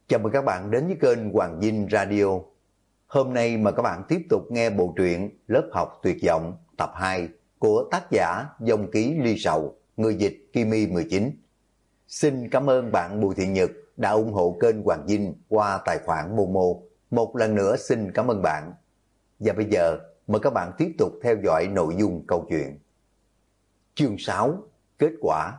Chào mừng các bạn đến với kênh Hoàng Vinh Radio. Hôm nay mời các bạn tiếp tục nghe bộ truyện Lớp học tuyệt vọng tập 2 của tác giả Dòng Ký Ly Sầu, người dịch Kimi 19. Xin cảm ơn bạn Bùi Thị Nhật đã ủng hộ kênh Hoàng Vinh qua tài khoản Momo. Một lần nữa xin cảm ơn bạn. Và bây giờ mời các bạn tiếp tục theo dõi nội dung câu chuyện. Chương 6. Kết quả.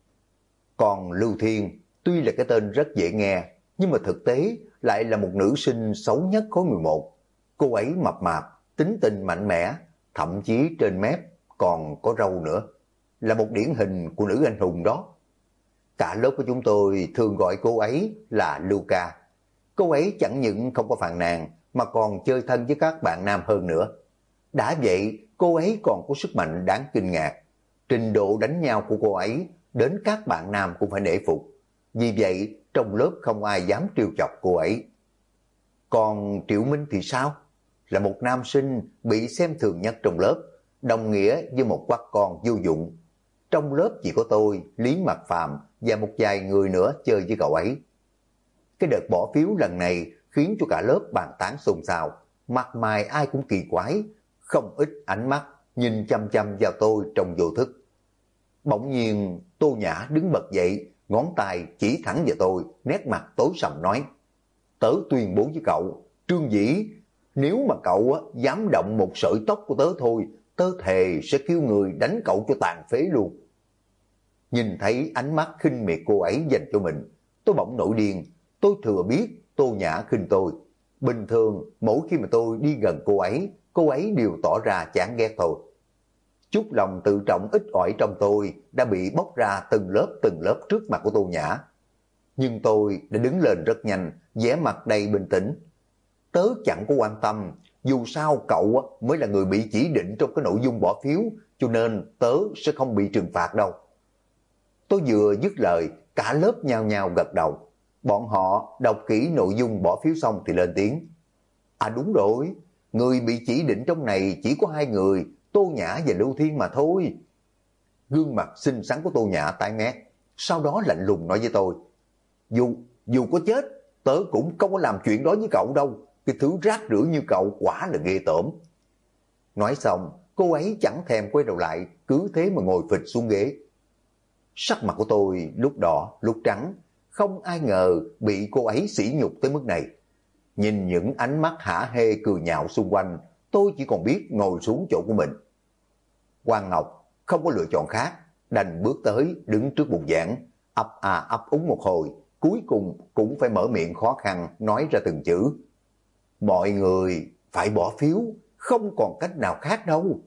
Còn Lưu Thiên tuy là cái tên rất dễ nghe, nhưng mà thực tế lại là một nữ sinh xấu nhất khối 11. Cô ấy mập mạp, tính tình mạnh mẽ, thậm chí trên mép còn có râu nữa. Là một điển hình của nữ anh hùng đó. Cả lớp của chúng tôi thường gọi cô ấy là Luca. Cô ấy chẳng những không có phàn nàn mà còn chơi thân với các bạn nam hơn nữa. Đã vậy, cô ấy còn có sức mạnh đáng kinh ngạc. Trình độ đánh nhau của cô ấy đến các bạn nam cũng phải nể phục. Vì vậy, trong lớp không ai dám trêu chọc cô ấy. Còn Triệu Minh thì sao? Là một nam sinh bị xem thường nhất trong lớp, đồng nghĩa với một quắc con vô dụng. Trong lớp chỉ có tôi, Lý Mạc Phàm và một vài người nữa chơi với cậu ấy. Cái đợt bỏ phiếu lần này khiến cho cả lớp bàn tán xôn xao, mặt mày ai cũng kỳ quái, không ít ánh mắt nhìn chăm chăm vào tôi trong vô thức. Bỗng nhiên Tô Nhã đứng bật dậy, ngón tay chỉ thẳng vào tôi, nét mặt tối sầm nói: "Tớ tuyên bố với cậu, Trương Dĩ, nếu mà cậu dám động một sợi tóc của tớ thôi, tớ thề sẽ kêu người đánh cậu cho tàn phế luôn." Nhìn thấy ánh mắt khinh miệt cô ấy dành cho mình, tôi bỗng nổi điên. Tôi thừa biết Tô Nhã khinh tôi. Bình thường mỗi khi mà tôi đi gần cô ấy đều tỏ ra chán ghét thôi. Chút lòng tự trọng ít ỏi trong tôi đã bị bóc ra từng lớp trước mặt của Tô Nhã. Nhưng tôi đã đứng lên rất nhanh, vẻ mặt đầy bình tĩnh. Tớ chẳng có quan tâm, dù sao cậu mới là người bị chỉ định trong cái nội dung bỏ phiếu, cho nên tớ sẽ không bị trừng phạt đâu. Tôi vừa dứt lời, cả lớp nhao nhao gật đầu. Bọn họ đọc kỹ nội dung bỏ phiếu xong thì lên tiếng: "À đúng rồi, người bị chỉ định trong này chỉ có hai người, Tô Nhã và Lưu Thiên mà thôi." Gương mặt xinh xắn của Tô Nhã tái mét, sau đó lạnh lùng nói với tôi: Dù có chết, tớ cũng không có làm chuyện đó với cậu đâu. Cái thứ rác rưởi như cậu quả là ghê tởm." Nói xong, cô ấy chẳng thèm quay đầu lại, cứ thế mà ngồi phịch xuống ghế. Sắc mặt của tôi lúc đỏ lúc trắng, không ai ngờ bị cô ấy sỉ nhục tới mức này. Nhìn những ánh mắt hả hê cười nhạo xung quanh, tôi chỉ còn biết ngồi xuống chỗ của mình. Quang Ngọc không có lựa chọn khác, đành bước tới đứng trước bục giảng, ấp a ấp úng một hồi, cuối cùng cũng phải mở miệng khó khăn nói ra từng chữ: "Mọi người phải bỏ phiếu, không còn cách nào khác đâu."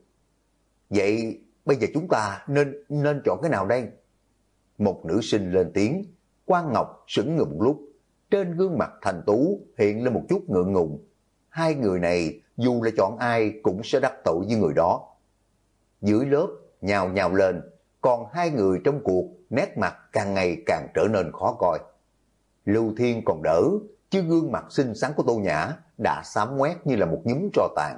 "Vậy bây giờ chúng ta nên chọn cái nào đây?" Một nữ sinh lên tiếng. Quang Ngọc sững người một lúc, trên gương mặt thành tú hiện lên một chút ngượng ngùng. Hai người này dù là chọn ai cũng sẽ đắc tội với người đó. Dưới lớp nhào nhào lên, còn hai người trong cuộc nét mặt càng ngày càng trở nên khó coi. Lưu Thiên còn đỡ, chứ gương mặt xinh xắn của Tô Nhã đã xám ngoét như là một nhúm tro tàn.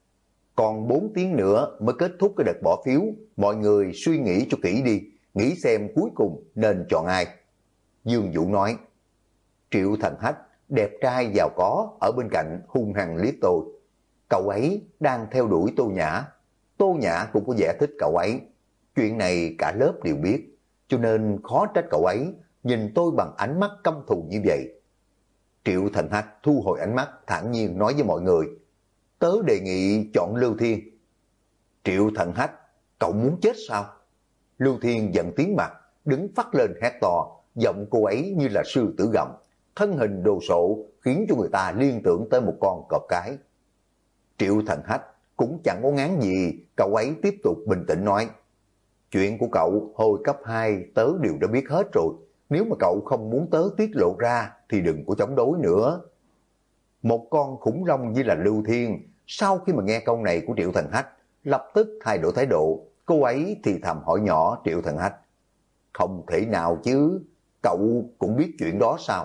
Còn 4 tiếng nữa mới kết thúc cái đợt bỏ phiếu, mọi người suy nghĩ cho kỹ đi, nghĩ xem cuối cùng nên chọn ai. Dương Vũ nói. Triệu Thành Hách, đẹp trai giàu có, ở bên cạnh hung hăng liếc tôi. Cậu ấy đang theo đuổi Tô Nhã. Tô Nhã cũng có vẻ thích cậu ấy. Chuyện này cả lớp đều biết, cho nên khó trách cậu ấy nhìn tôi bằng ánh mắt căm thù như vậy. Triệu Thành Hách thu hồi ánh mắt, thản nhiên nói với mọi người: "Tớ đề nghị chọn Lưu Thiên." Triệu Thành Hách, cậu muốn chết sao? Lưu Thiên giận tím mặt, đứng phắt lên hét to, giọng cô ấy như là sư tử gầm, thân hình đồ sộ khiến cho người ta liên tưởng tới một con cọp cái. Triệu Thành Hách cũng chẳng có ngán gì, cậu ấy tiếp tục bình tĩnh nói: "Chuyện của cậu hồi cấp 2 tớ đều đã biết hết rồi, nếu mà cậu không muốn tớ tiết lộ ra thì đừng có chống đối nữa." Một con khủng long như là Lưu Thiên, sau khi mà nghe câu này của Triệu Thành Hách, lập tức thay đổi thái độ. Cô ấy thì thầm hỏi nhỏ Triệu Thành Hách: "Không thể nào chứ, cậu cũng biết chuyện đó sao?"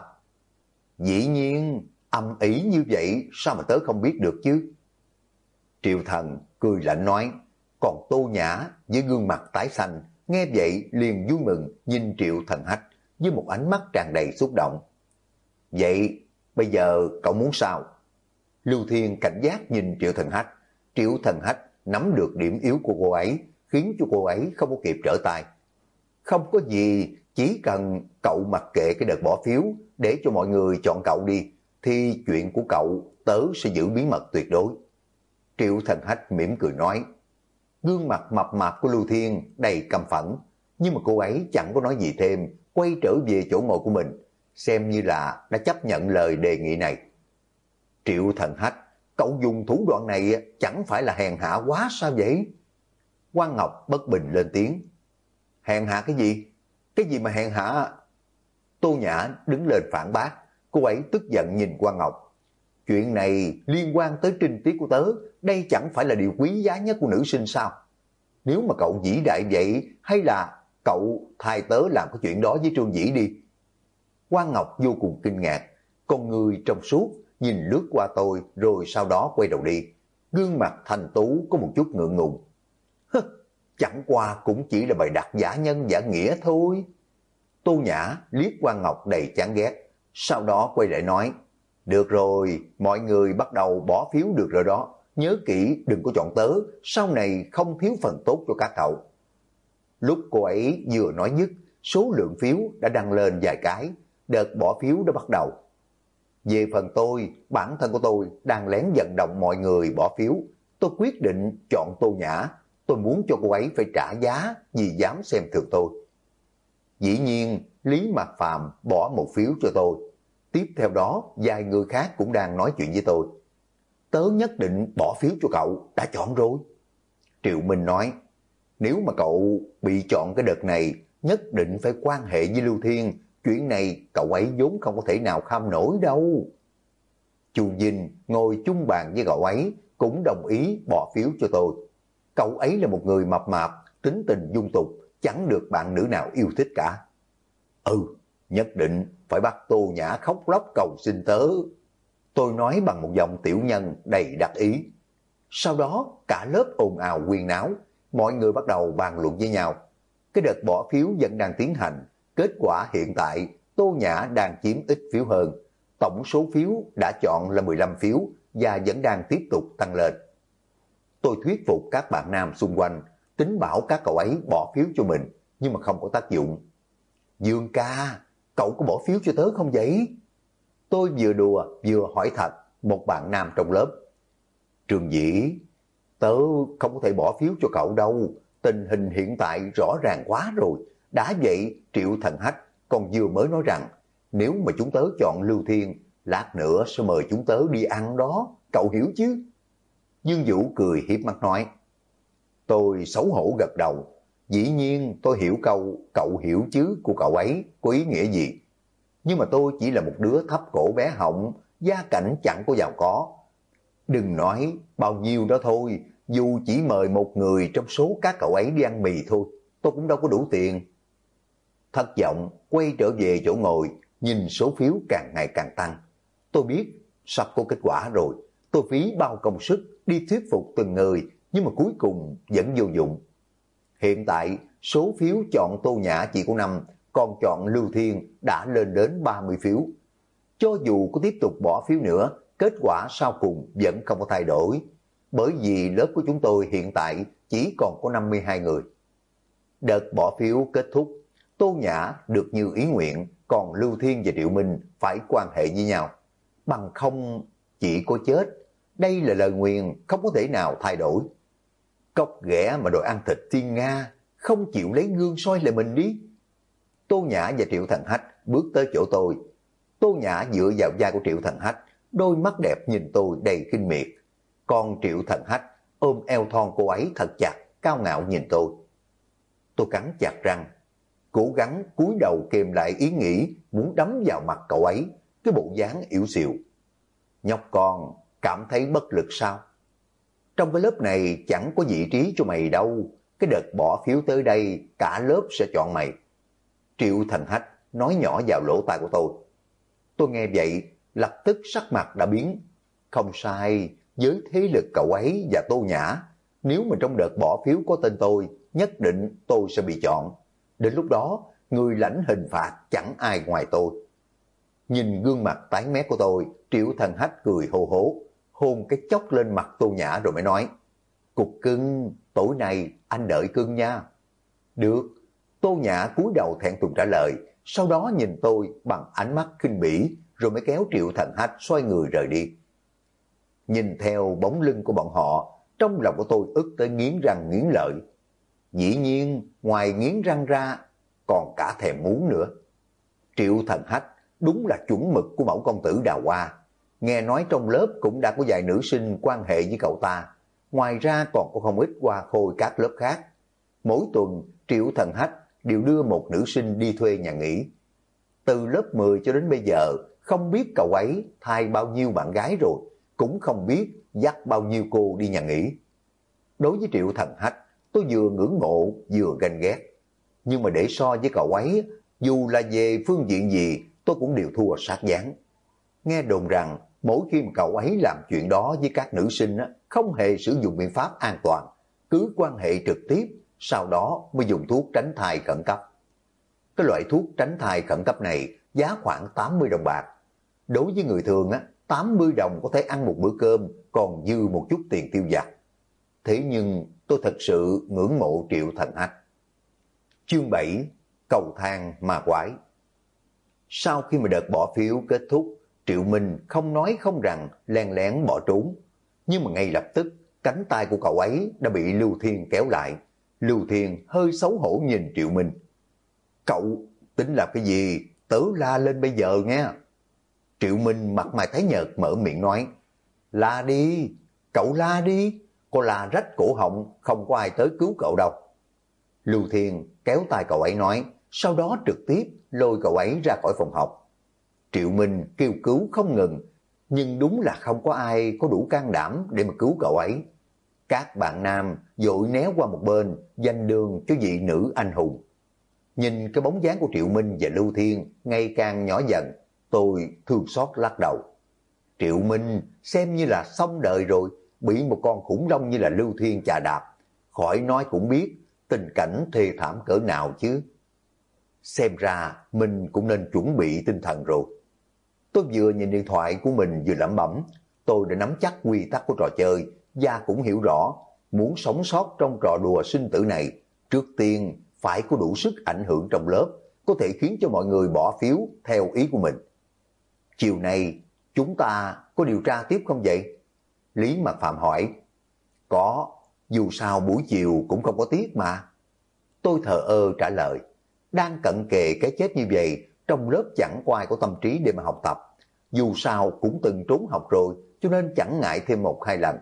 "Dĩ nhiên, âm ỉ như vậy sao mà tớ không biết được chứ?" Triệu Thần cười lạnh nói. Còn Tô Nhã với gương mặt tái xanh nghe vậy liền vui mừng nhìn Triệu Thành Hách với một ánh mắt tràn đầy xúc động. Vậy bây giờ cậu muốn sao? Lưu Thiên cảnh giác nhìn Triệu Thần Hách. Triệu Thần Hách nắm được điểm yếu của cô ấy, khiến cho cô ấy không có kịp trở tay. Không có gì, chỉ cần cậu mặc kệ cái đợt bỏ phiếu để cho mọi người chọn cậu đi, thì chuyện của cậu tớ sẽ giữ bí mật tuyệt đối. Triệu Thần Hách mỉm cười nói. Gương mặt mập mạp của Lưu Thiên đầy căm phẫn, nhưng mà cô ấy chẳng có nói gì thêm, quay trở về chỗ ngồi của mình, xem như là đã chấp nhận lời đề nghị này. Triệu Thần Hách, cậu dùng thủ đoạn này chẳng phải là hèn hạ quá sao vậy? Quang Ngọc bất bình lên tiếng. Hèn hạ cái gì? Cái gì mà hèn hạ? Tô Nhã đứng lên phản bác, cô ấy tức giận nhìn Quang Ngọc. Chuyện này liên quan tới trinh tiết của tớ, đây chẳng phải là điều quý giá nhất của nữ sinh sao? Nếu mà cậu vĩ đại vậy, hay là cậu thay tớ làm cái chuyện đó với Trương Vĩ đi? Quang Ngọc vô cùng kinh ngạc, con người trong suốt nhìn lướt qua tôi rồi sau đó quay đầu đi. Gương mặt thành tú có một chút ngượng ngùng. Chẳng qua cũng chỉ là bày đặt giả nhân giả nghĩa thôi. Tô Nhã liếc Quang Ngọc đầy chán ghét, sau đó quay lại nói. Được rồi, mọi người bắt đầu bỏ phiếu được rồi đó. Nhớ kỹ đừng có chọn tớ, sau này không thiếu phần tốt cho các cậu. Lúc cô ấy vừa nói dứt, số lượng phiếu đã đăng lên vài cái, đợt bỏ phiếu đã bắt đầu. Về phần tôi, bản thân của tôi đang lén vận động mọi người bỏ phiếu. Tôi quyết định chọn Tô Nhã, tôi muốn cho cô ấy phải trả giá vì dám xem thường tôi. Dĩ nhiên, Lý Mạc Phàm bỏ một phiếu cho tôi. Tiếp theo đó, vài người khác cũng đang nói chuyện với tôi. Tớ nhất định bỏ phiếu cho cậu, đã chọn rồi. Triệu Minh nói, nếu mà cậu bị chọn cái đợt này, nhất định phải quan hệ với Lưu Thiên. Chuyện này cậu ấy vốn không có thể nào kham nổi đâu. Chu Vinh ngồi chung bàn với cậu ấy, cũng đồng ý bỏ phiếu cho tôi. Cậu ấy là một người mập mạp, tính tình dung tục, chẳng được bạn nữ nào yêu thích cả. Nhất định phải bắt Tô Nhã khóc lóc cầu xin tớ. Tôi nói bằng một giọng tiểu nhân đầy đắc ý. Sau đó cả lớp ồn ào huyên náo, mọi người bắt đầu bàn luận với nhau. Cái đợt bỏ phiếu vẫn đang tiến hành, kết quả hiện tại Tô Nhã đang chiếm ít phiếu hơn. Tổng số phiếu đã chọn là 15 phiếu và vẫn đang tiếp tục tăng lên. Tôi thuyết phục các bạn nam xung quanh, tính bảo các cậu ấy bỏ phiếu cho mình, nhưng mà không có tác dụng. Dương ca, cậu có bỏ phiếu cho tớ không vậy? Tôi vừa đùa vừa hỏi thật một bạn nam trong lớp. Trương Vĩ, tớ không có thể bỏ phiếu cho cậu đâu, tình hình hiện tại rõ ràng quá rồi. Đã vậy Triệu Thần Hách còn vừa mới nói rằng nếu mà chúng tớ chọn Lưu Thiên, lát nữa sẽ mời chúng tớ đi ăn đó, cậu hiểu chứ? Dương Vũ cười hiếp mắt nói. Tôi xấu hổ gật đầu. Dĩ nhiên tôi hiểu câu cậu hiểu chứ của cậu ấy có ý nghĩa gì. Nhưng mà tôi chỉ là một đứa thấp cổ bé họng, gia cảnh chẳng có giàu có. Đừng nói bao nhiêu đó thôi, dù chỉ mời một người trong số các cậu ấy đi ăn mì thôi, tôi cũng đâu có đủ tiền. Thất vọng quay trở về chỗ ngồi, nhìn số phiếu càng ngày càng tăng. Tôi biết sắp có kết quả rồi, tôi phí bao công sức đi thuyết phục từng người, nhưng mà cuối cùng vẫn vô dụng. Hiện tại số phiếu chọn Tô Nhã chỉ có 5, còn chọn Lưu Thiên đã lên đến 30 phiếu. Cho dù có tiếp tục bỏ phiếu nữa, kết quả sau cùng vẫn không có thay đổi, bởi vì lớp của chúng tôi hiện tại chỉ còn có 52 người. Đợt bỏ phiếu kết thúc, Tô Nhã được như ý nguyện, còn Lưu Thiên và Triệu Minh phải quan hệ với nhau. Bằng không chỉ có chết, đây là lời nguyền không có thể nào thay đổi. Cóc ghẻ mà đòi ăn thịt thiên Nga, không chịu lấy gương soi lại mình đi. Tô Nhã và Triệu Thần Hách bước tới chỗ tôi. Tô Nhã dựa vào vai của Triệu Thần Hách, đôi mắt đẹp nhìn tôi đầy khinh miệt. Còn Triệu Thần Hách ôm eo thon cô ấy thật chặt, cao ngạo nhìn tôi. Tôi cắn chặt răng, cố gắng cúi đầu kềm lại ý nghĩ muốn đấm vào mặt cậu ấy, cái bộ dáng yếu xìu. Nhóc con, cảm thấy bất lực sao? Trong cái lớp này chẳng có vị trí cho mày đâu, cái đợt bỏ phiếu tới đây cả lớp sẽ chọn mày. Triệu Thần Hách nói nhỏ vào lỗ tai của tôi. Tôi nghe vậy, lập tức sắc mặt đã biến. Không sai, với thế lực cậu ấy và Tô Nhã, nếu mà trong đợt bỏ phiếu có tên tôi, nhất định tôi sẽ bị chọn. Đến lúc đó, người lãnh hình phạt chẳng ai ngoài tôi. Nhìn gương mặt tái mét của tôi, Triệu Thần Hách cười hô hố, hôn cái chốc lên mặt Tô Nhã rồi mới nói, Cục cưng, tối nay anh đợi cưng nha. Được. Tô Nhã cúi đầu thẹn thùng trả lời, sau đó nhìn tôi bằng ánh mắt khinh bỉ, rồi mới kéo Triệu Thần Hách xoay người rời đi. Nhìn theo bóng lưng của bọn họ, trong lòng của tôi ức tới nghiến răng nghiến lợi. Dĩ nhiên, ngoài nghiến răng ra, còn cả thèm muốn nữa. Triệu Thần Hách đúng là chuẩn mực của mẫu công tử Đào Hoa. Nghe nói trong lớp cũng đã có vài nữ sinh quan hệ với cậu ta. Ngoài ra còn có không ít hoa khôi các lớp khác. Mỗi tuần, Triệu Thần Hách đều đưa một nữ sinh đi thuê nhà nghỉ. Từ lớp 10 cho đến bây giờ, không biết cậu ấy thay bao nhiêu bạn gái rồi, cũng không biết dắt bao nhiêu cô đi nhà nghỉ. Đối với Triệu Thần Hách, tôi vừa ngưỡng mộ vừa ganh ghét. Nhưng mà để so với cậu ấy, dù là về phương diện gì, tôi cũng đều thua sát dáng. Nghe đồn rằng, mỗi khi mà cậu ấy làm chuyện đó với các nữ sinh, không hề sử dụng biện pháp an toàn, cứ quan hệ trực tiếp, sau đó mới dùng thuốc tránh thai khẩn cấp. Cái loại thuốc tránh thai khẩn cấp này giá khoảng 80 đồng bạc. Đối với người thường, 80 đồng có thể ăn một bữa cơm, còn dư một chút tiền tiêu vặt. Thế nhưng tôi thật sự ngưỡng mộ Triệu Thần Hách. Chương 7. Cầu thang ma quái. Sau khi mà đợt bỏ phiếu kết thúc, Triệu Minh không nói không rằng len lén bỏ trốn. Nhưng mà ngay lập tức, cánh tay của cậu ấy đã bị Lưu Thiên kéo lại. Lưu Thiên hơi xấu hổ nhìn Triệu Minh. Cậu tính làm cái gì? Tớ la lên bây giờ nghe. Triệu Minh mặt mày tái nhợt mở miệng nói. La đi, cậu la đi. Cô la rách cổ họng, không có ai tới cứu cậu đâu. Lưu Thiên kéo tay cậu ấy nói, sau đó trực tiếp lôi cậu ấy ra khỏi phòng học. Triệu Minh kêu cứu không ngừng, nhưng đúng là không có ai có đủ can đảm để mà cứu cậu ấy. Các bạn nam vội né qua một bên, dành đường cho vị nữ anh hùng. Nhìn cái bóng dáng của Triệu Minh và Lưu Thiên ngày càng nhỏ dần, tôi thương xót lắc đầu. Triệu Minh xem như là xong đời rồi, bị một con khủng long như là Lưu Thiên chà đạp. Khỏi nói cũng biết tình cảnh thê thảm cỡ nào chứ. Xem ra mình cũng nên chuẩn bị tinh thần rồi. Tôi vừa nhìn điện thoại của mình vừa lẩm bẩm. Tôi đã nắm chắc quy tắc của trò chơi và cũng hiểu rõ muốn sống sót trong trò đùa sinh tử này, trước tiên phải có đủ sức ảnh hưởng trong lớp, có thể khiến cho mọi người bỏ phiếu theo ý của mình. Chiều nay chúng ta có điều tra tiếp không vậy? Lý Mạc Phạm hỏi. Có, dù sao buổi chiều cũng không có tiết mà. Tôi thờ ơ trả lời. Đang cận kề cái chết như vậy, trong lớp chẳng có ai có tâm trí để mà học tập. Dù sao cũng từng trốn học rồi, cho nên chẳng ngại thêm 1-2 lần.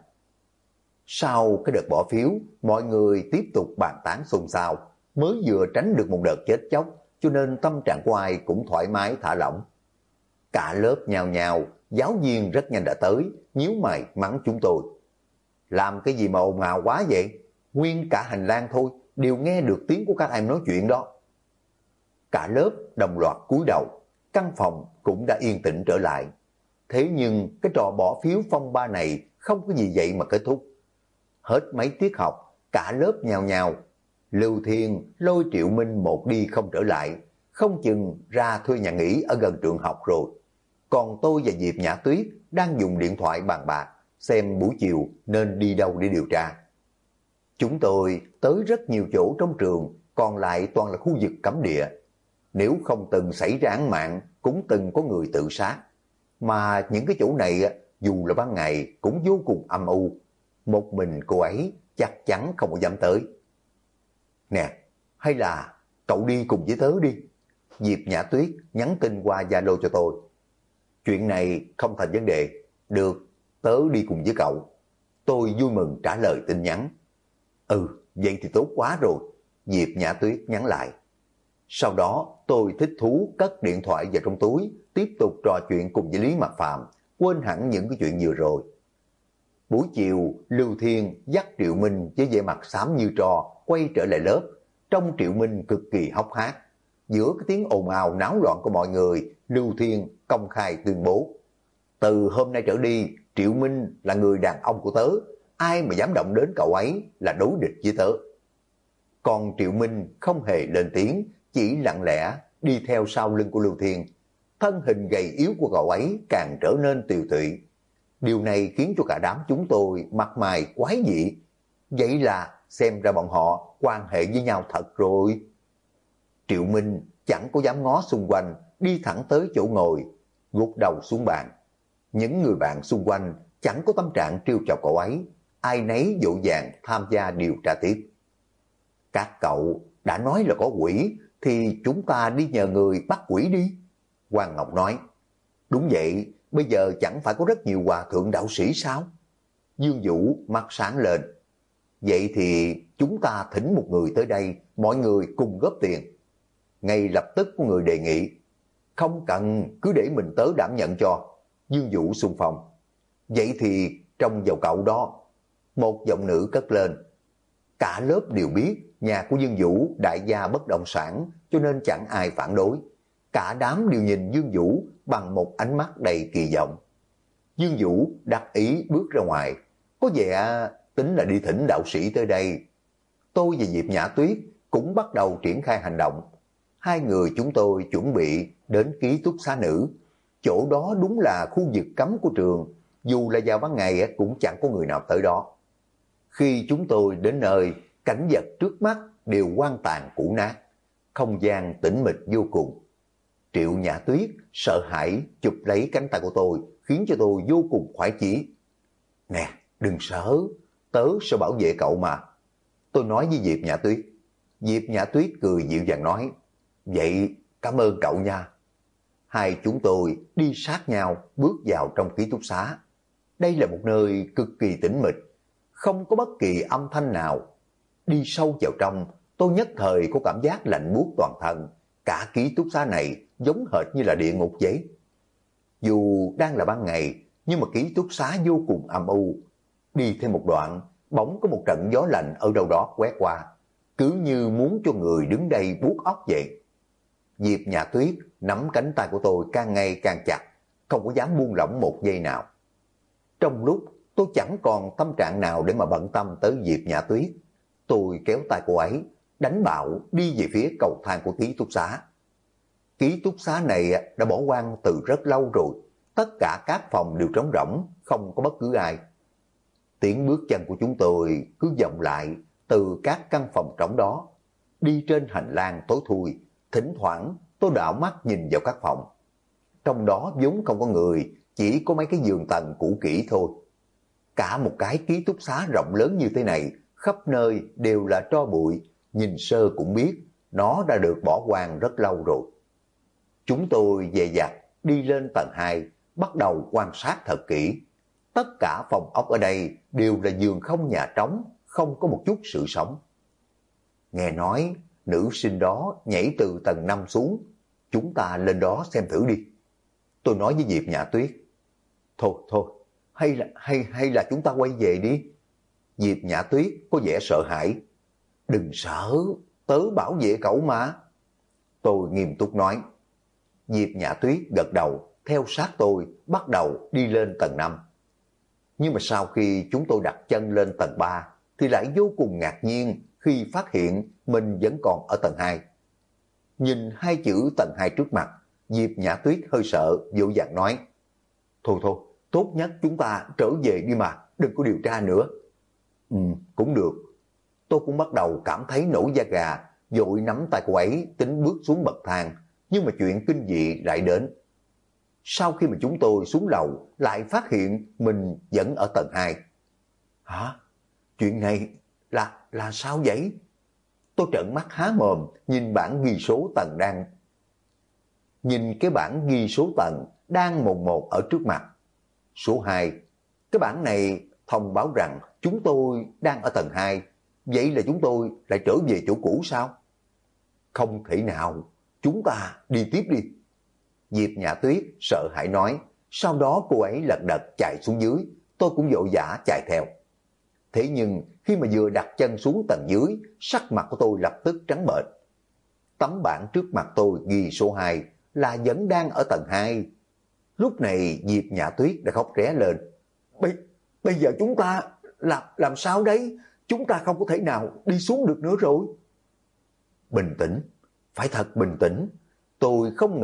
Sau cái đợt bỏ phiếu, mọi người tiếp tục bàn tán xôn xao, mới vừa tránh được một đợt chết chóc, cho nên tâm trạng của ai cũng thoải mái thả lỏng. Cả lớp nhào nhào, giáo viên rất nhanh đã tới, nhíu mày mắng chúng tôi. Làm cái gì mà ồn ào quá vậy? Nguyên cả hành lang thôi, đều nghe được tiếng của các em nói chuyện đó. Cả lớp đồng loạt cúi đầu, căn phòng cũng đã yên tĩnh trở lại. Thế nhưng cái trò bỏ phiếu phong ba này không có gì vậy mà kết thúc. Hết mấy tiết học, cả lớp nhào nhào. Lưu Thiên lôi Triệu Minh một đi không trở lại, không chừng ra thuê nhà nghỉ ở gần trường học rồi. Còn tôi và Diệp Nhã Tuyết đang dùng điện thoại bàn bạc, xem buổi chiều nên đi đâu để điều tra. Chúng tôi tới rất nhiều chỗ trong trường, còn lại toàn là khu vực cấm địa. Nếu không từng xảy ra án mạng, cũng từng có người tự sát. Mà những cái chỗ này, dù là ban ngày, cũng vô cùng âm u. Một mình cô ấy chắc chắn không có dám tới. Nè, hay là cậu đi cùng với tớ đi. Diệp Nhã Tuyết nhắn tin qua Zalo cho tôi. Chuyện này không thành vấn đề. Được, tớ đi cùng với cậu. Tôi vui mừng trả lời tin nhắn. Ừ, vậy thì tốt quá rồi. Diệp Nhã Tuyết nhắn lại. Sau đó tôi thích thú cất điện thoại vào trong túi, tiếp tục trò chuyện cùng với Lý Mạc Phạm, quên hẳn những cái chuyện vừa rồi. Buổi chiều, Lưu Thiên dắt Triệu Minh với vẻ mặt xám như tro quay trở lại lớp. Trong Triệu Minh cực kỳ hốc hác. Giữa cái tiếng ồn ào náo loạn của mọi người, Lưu Thiên công khai tuyên bố. Từ hôm nay trở đi, Triệu Minh là người đàn ông của tớ. Ai mà dám động đến cậu ấy là đối địch với tớ. Còn Triệu Minh không hề lên tiếng, chỉ lặng lẽ đi theo sau lưng của Lưu Thiên. thân hình gầy yếu của cậu ấy càng trở nên tiều tụy. Điều này khiến cho cả đám chúng tôi mặt mày quái dị. Vậy là xem ra bọn họ quan hệ với nhau thật rồi. Triệu Minh chẳng có dám ngó xung quanh, đi thẳng tới chỗ ngồi, gục đầu xuống bàn. Những người bạn xung quanh chẳng có tâm trạng trêu chọc cậu ấy, ai nấy vội vàng tham gia điều tra tiếp. Các cậu đã nói là có quỷ, thì chúng ta đi nhờ người bắt quỷ đi. Quang Ngọc nói, đúng vậy, bây giờ chẳng phải có rất nhiều hòa thượng đạo sĩ sao? Dương Vũ mắt sáng lên, vậy thì chúng ta thỉnh một người tới đây, mọi người cùng góp tiền. Ngay lập tức có người đề nghị, không cần, cứ để mình tớ đảm nhận cho. Dương Vũ xung phong, vậy thì trong vào cậu đó. Một giọng nữ cất lên, cả lớp đều biết nhà của Dương Vũ đại gia bất động sản, cho nên chẳng ai phản đối. Cả đám đều nhìn Dương Vũ bằng một ánh mắt đầy kỳ vọng. Dương Vũ đắc ý bước ra ngoài, có vẻ tính là đi thỉnh đạo sĩ tới đây. Tôi và Diệp Nhã Tuyết cũng bắt đầu triển khai hành động. Hai người chúng tôi chuẩn bị đến ký túc xá nữ. Chỗ đó đúng là khu vực cấm của trường, dù là vào ban ngày cũng chẳng có người nào tới đó. Khi chúng tôi đến nơi, cảnh vật trước mắt đều hoang tàn cũ nát, không gian tĩnh mịch vô cùng. Triệu Nhã Tuyết sợ hãi chụp lấy cánh tay của tôi, khiến cho tôi vô cùng khoái chí. Nè, đừng sợ, tớ sẽ bảo vệ cậu mà. Tôi nói với Diệp Nhã Tuyết. Diệp Nhã Tuyết cười dịu dàng nói, vậy cảm ơn cậu nha. Hai chúng tôi đi sát nhau bước vào trong ký túc xá. Đây là một nơi cực kỳ tĩnh mịch, không có bất kỳ âm thanh nào. Đi sâu vào trong, tôi nhất thời có cảm giác lạnh buốt toàn thân. Cả ký túc xá này giống hệt như là địa ngục vậy. Dù đang là ban ngày, nhưng mà ký túc xá vô cùng âm u. Đi thêm một đoạn, bỗng có một trận gió lạnh ở đâu đó quét qua, cứ như muốn cho người đứng đây buốt óc vậy. Diệp Nhã Tuyết nắm cánh tay của tôi càng ngày càng chặt, không có dám buông lỏng một giây nào. Trong lúc tôi chẳng còn tâm trạng nào để mà bận tâm tới Diệp Nhã Tuyết, tôi kéo tay cô ấy, đánh bạo đi về phía cầu thang của ký túc xá. Ký túc xá này đã bỏ hoang từ rất lâu rồi, tất cả các phòng đều trống rỗng, không có bất cứ ai. Tiếng bước chân của chúng tôi cứ vọng lại từ các căn phòng trống đó. Đi trên hành lang tối thui, thỉnh thoảng tôi đảo mắt nhìn vào các phòng. Trong đó vốn không có người, chỉ có mấy cái giường tầng cũ kỹ thôi. Cả một cái ký túc xá rộng lớn như thế này, khắp nơi đều là tro bụi, nhìn sơ cũng biết nó đã được bỏ hoang rất lâu rồi. Chúng tôi dè dặt đi lên tầng 2, bắt đầu quan sát thật kỹ. Tất cả phòng ốc ở đây đều là giường không nhà trống, không có một chút sự sống. Nghe nói nữ sinh đó nhảy từ tầng 5 xuống, chúng ta lên đó xem thử đi. Tôi nói với Diệp Nhã Tuyết. Thôi, hay là chúng ta quay về đi. Diệp Nhã Tuyết có vẻ sợ hãi. Đừng sợ, tớ bảo vệ cậu mà. Tôi nghiêm túc nói. Diệp Nhã Tuyết gật đầu, theo sát tôi, bắt đầu đi lên tầng 5. Nhưng mà sau khi chúng tôi đặt chân lên tầng 3, thì lại vô cùng ngạc nhiên khi phát hiện mình vẫn còn ở tầng 2. Nhìn hai chữ tầng 2 trước mặt, Diệp Nhã Tuyết hơi sợ, vội vàng nói. Thôi, tốt nhất chúng ta trở về đi mà, đừng có điều tra nữa. Cũng được. Tôi cũng bắt đầu cảm thấy nổi da gà, vội nắm tay cô ấy tính bước xuống bậc thang, nhưng mà chuyện kinh dị lại đến. Sau khi mà chúng tôi xuống lầu, lại phát hiện mình vẫn ở tầng 2. Hả? Chuyện này là sao vậy? Tôi trợn mắt há mồm, nhìn bảng ghi số tầng Nhìn cái bảng ghi số tầng đang mồn một ở trước mặt. Số 2. Cái bảng này thông báo rằng chúng tôi đang ở tầng 2. Vậy là chúng tôi lại trở về chỗ cũ sao? Không thể nào, chúng ta đi tiếp đi. Diệp Nhã Tuyết sợ hãi nói, sau đó cô ấy lật đật chạy xuống dưới, tôi cũng vội vã chạy theo. Thế nhưng khi mà vừa đặt chân xuống tầng dưới, sắc mặt của tôi lập tức trắng bệch. Tấm bảng trước mặt tôi ghi số 2 là vẫn đang ở tầng 2. Lúc này Diệp Nhã Tuyết đã khóc ré lên. Bây giờ chúng ta làm sao đấy? Chúng ta không có thể nào đi xuống được nữa rồi. Bình tĩnh, phải thật bình tĩnh. Tôi không ngừng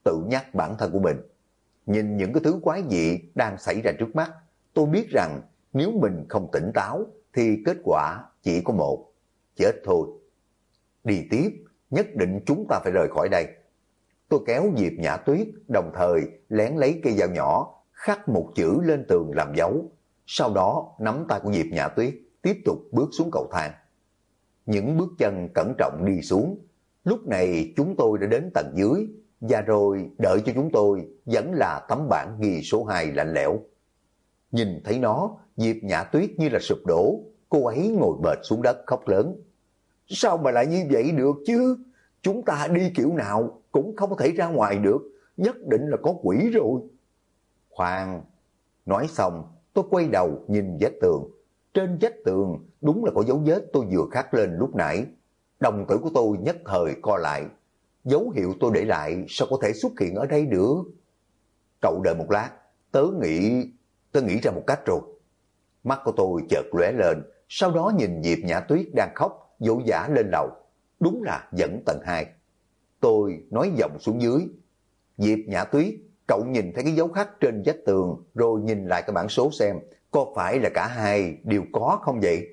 tự nhắc bản thân của mình. Nhìn những cái thứ quái dị đang xảy ra trước mắt, tôi biết rằng nếu mình không tỉnh táo thì kết quả chỉ có một, chết thôi. Đi tiếp, nhất định chúng ta phải rời khỏi đây. Tôi kéo Diệp Nhã Tuyết, đồng thời lén lấy cây dao nhỏ, khắc một chữ lên tường làm dấu. Sau đó nắm tay của Diệp Nhã Tuyết, tiếp tục bước xuống cầu thang. Những bước chân cẩn trọng đi xuống. Lúc này chúng tôi đã đến tầng dưới, và rồi đợi cho chúng tôi vẫn là tấm bảng ghi số 2 lạnh lẽo. Nhìn thấy nó, Diệp Nhã Tuyết như là sụp đổ, cô ấy ngồi bệt xuống đất khóc lớn. Sao mà lại như vậy được chứ? Chúng ta đi kiểu nào cũng không có thể ra ngoài được, nhất định là có quỷ rồi. Khoan, nói xong tôi quay đầu nhìn vách tường. Trên vách tường đúng là có dấu vết tôi vừa khắc lên lúc nãy. Đồng tử của tôi nhất thời co lại. Dấu hiệu tôi để lại sao có thể xuất hiện ở đây được? Cậu đợi một lát, tớ nghĩ ra một cách rồi. Mắt của tôi chợt lóe lên, sau đó nhìn Diệp Nhã Tuyết đang khóc, dỗ dã lên lầu. Đúng là dẫn tầng 2. Tôi nói giọng xuống dưới. Diệp Nhã Tuyết, cậu nhìn thấy cái dấu khắc trên vách tường, rồi nhìn lại cái bảng số xem, có phải là cả hai đều có không vậy?